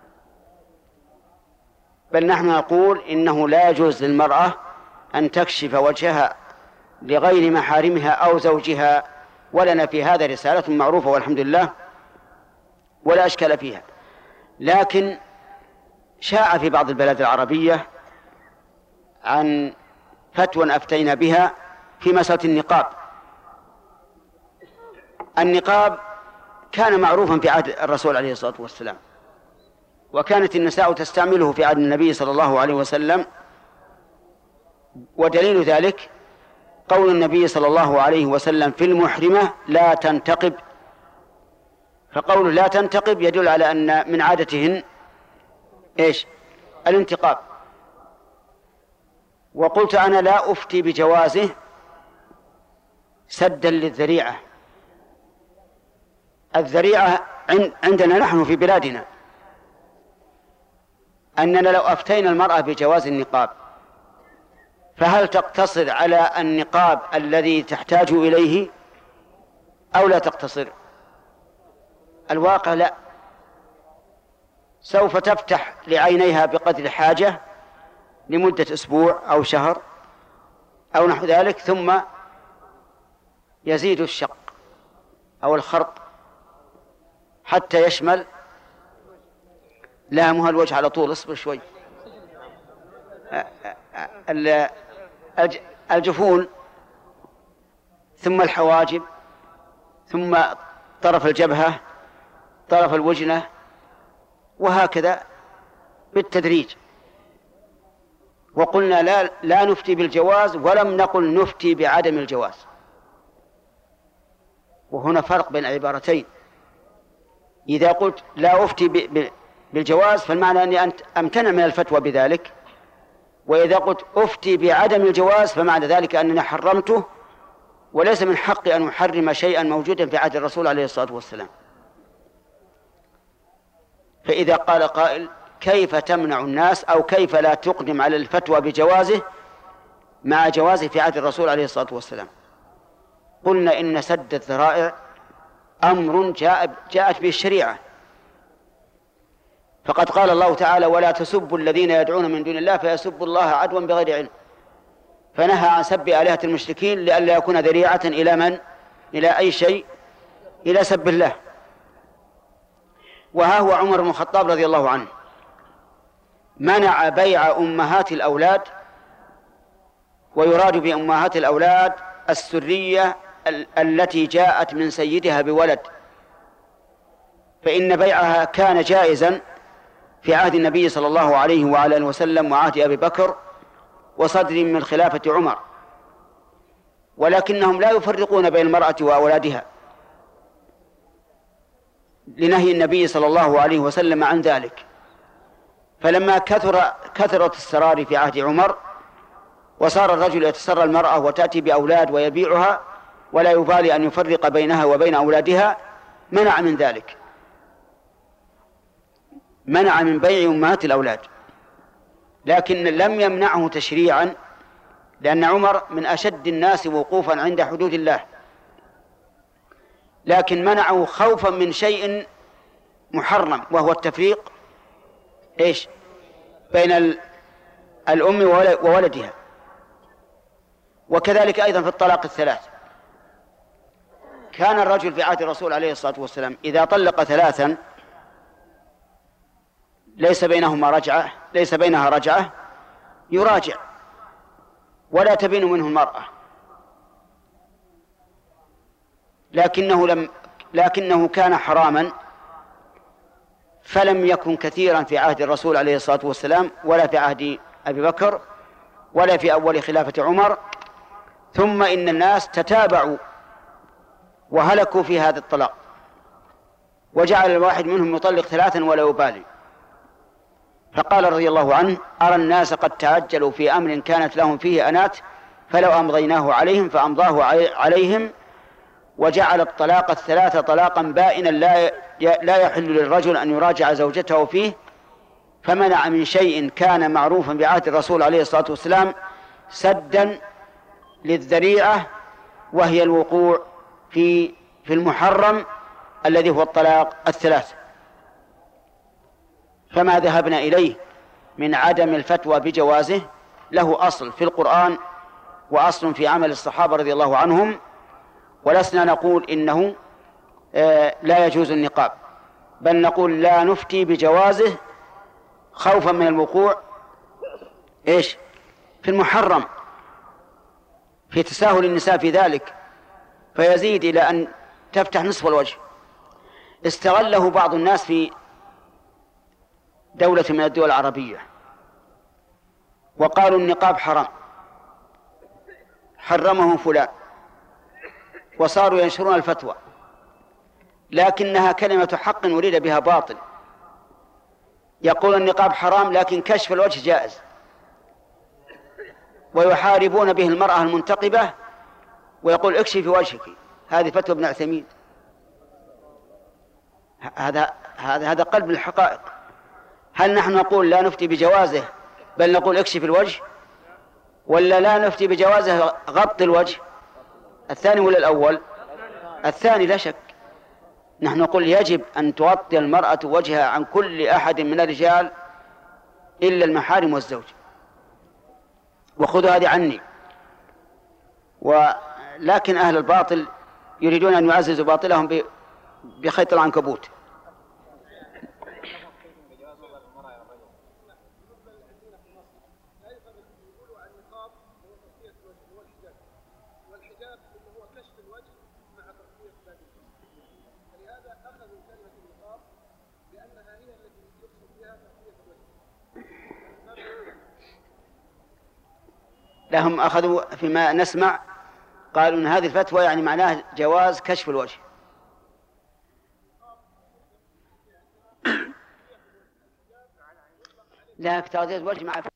بل نحن نقول إنه لا يجوز للمرأة أن تكشف وجهها لغير محارمها أو زوجها، ولنا في هذا رسالة معروفة والحمد لله ولا أشكال فيها. لكن شاع في بعض البلاد العربية عن فتوى أفتينا بها في مسألة النقاب. النقاب كان معروفا في عهد الرسول عليه الصلاة والسلام، وكانت النساء تستعمله في عهد النبي صلى الله عليه وسلم، ودليل ذلك قول النبي صلى الله عليه وسلم في المحرمة: لا تنتقب. فقول لا تنتقب يدل على أن من عادتهن إيش؟ الانتقاب. وقلت أنا لا أفتي بجوازه سدا للذريعة. الذريعة عندنا نحن في بلادنا أننا لو أفتينا المرأة بجواز النقاب فهل تقتصر على النقاب الذي تحتاج إليه أو لا تقتصر؟ الواقع لا، سوف تفتح لعينيها بقدر الحاجة لمدة أسبوع أو شهر أو نحو ذلك، ثم يزيد الشق أو الخرط حتى يشمل لامها الوجه على طول. اصبر شوي. الجفون، ثم الحواجب، ثم طرف الجبهة، طرف الوجنة، وهكذا بالتدريج. وقلنا لا, لا نفتي بالجواز ولم نقل نفتي بعدم الجواز، وهنا فرق بين العبارتين. إذا قلت لا أفتي بالجواز فالمعنى أني أمتنع من الفتوى بذلك، وإذا قلت أفتي بعدم الجواز فمعنى ذلك أنني حرمته، وليس من حقي أن أحرم شيئا موجودا في عهد الرسول عليه الصلاة والسلام. فإذا قال قائل: كيف تمنع الناس أو كيف لا تقدم على الفتوى بجوازه مع جوازه في عهد الرسول عليه الصلاة والسلام؟ قلنا إن سد الذرائع أمر جاء جاءت به الشريعة، فقد قال الله تعالى: ولا تسبوا الذين يدعون من دون الله فيسبوا الله عدوا بغير علم، فنهى عن سب آلهة المشركين لئلا يكون ذريعة إلى من؟ إلى أي شيء؟ إلى سب الله. وها هو عمر بن الخطاب رضي الله عنه منع بيع أمهات الأولاد، ويراد بأمهات الأولاد السرية التي جاءت من سيدها بولد، فإن بيعها كان جائزا في عهد النبي صلى الله عليه وعلى آله وسلم وعهد أبي بكر وصدر من خلافة عمر، ولكنهم لا يفرقون بين المرأة وأولادها لنهي النبي صلى الله عليه وسلم عن ذلك. فلما كثر كثرت السرار في عهد عمر وصار الرجل يتسرى المرأة وتأتي بأولاد ويبيعها ولا يبالي أن يفرق بينها وبين أولادها، منع من ذلك، منع من بيع أمهات الأولاد، لكن لم يمنعه تشريعا، لأن عمر من أشد الناس وقوفا عند حدود الله، لكن منعه خوفا من شيء محرم، وهو التفريق إيش بين الأم وولدها. وكذلك أيضا في الطلاق الثلاث، كان الرجل في عهد الرسول عليه الصلاة والسلام إذا طلق ثلاثا ليس بينهما رجعة ليس بينها رجعة يراجع ولا تبين منه المرأة، لكنه لم لكنه كان حراما، فلم يكن كثيرا في عهد الرسول عليه الصلاة والسلام ولا في عهد أبي بكر ولا في أول خلافة عمر. ثم إن الناس تتابعوا وهلكوا في هذا الطلاق، وجعل الواحد منهم يطلق ثلاثا ولا يبالي. فقال رضي الله عنه: أرى الناس قد تعجلوا في أمر كانت لهم فيه أنات، فلو أمضيناه عليهم فأمضاه عليهم، وجعل الطلاق الثلاثة طلاقا بائنا لا لا يحل للرجل أن يراجع زوجته فيه، فمنع من شيء كان معروفا بعهد الرسول عليه الصلاة والسلام سدا للذريعة، وهي الوقوع في في المحرم الذي هو الطلاق الثلاث. فما ذهبنا إليه من عدم الفتوى بجوازه له أصل في القرآن وأصل في عمل الصحابة رضي الله عنهم، ولسنا نقول إنه لا يجوز النقاب، بل نقول لا نفتي بجوازه خوفا من الوقوع إيش في المحرم، في تساهل النساء في ذلك فيزيد إلى أن تفتح نصف الوجه. استغله بعض الناس في دولة من الدول العربية وقالوا النقاب حرام، حرمه فلان، وصاروا ينشرون الفتوى، لكنها كلمة حق ورد بها باطل. يقول النقاب حرام لكن كشف الوجه جائز، ويحاربون به المرأة المنتقبة ويقول اكشفي وجهك. هذه فتوى ابن عثيمين. هذا هذا هذا قلب الحقائق. هل نحن نقول لا نفتي بجوازه بل نقول اكشف الوجه، ولا لا نفتي بجوازه غط الوجه؟ الثاني ولا الأول؟ الثاني لا شك. نحن نقول يجب أن تغطي المرأة وجهها عن كل أحد من الرجال إلا المحارم والزوج. وخذوا هذه عني. ولكن أهل الباطل يريدون أن يعززوا باطلهم بخيط العنكبوت. لهم أخذوا فيما نسمع قالوا أن هذه الفتوى يعني معناه جواز كشف الوجه. لا تغطية الوجه مع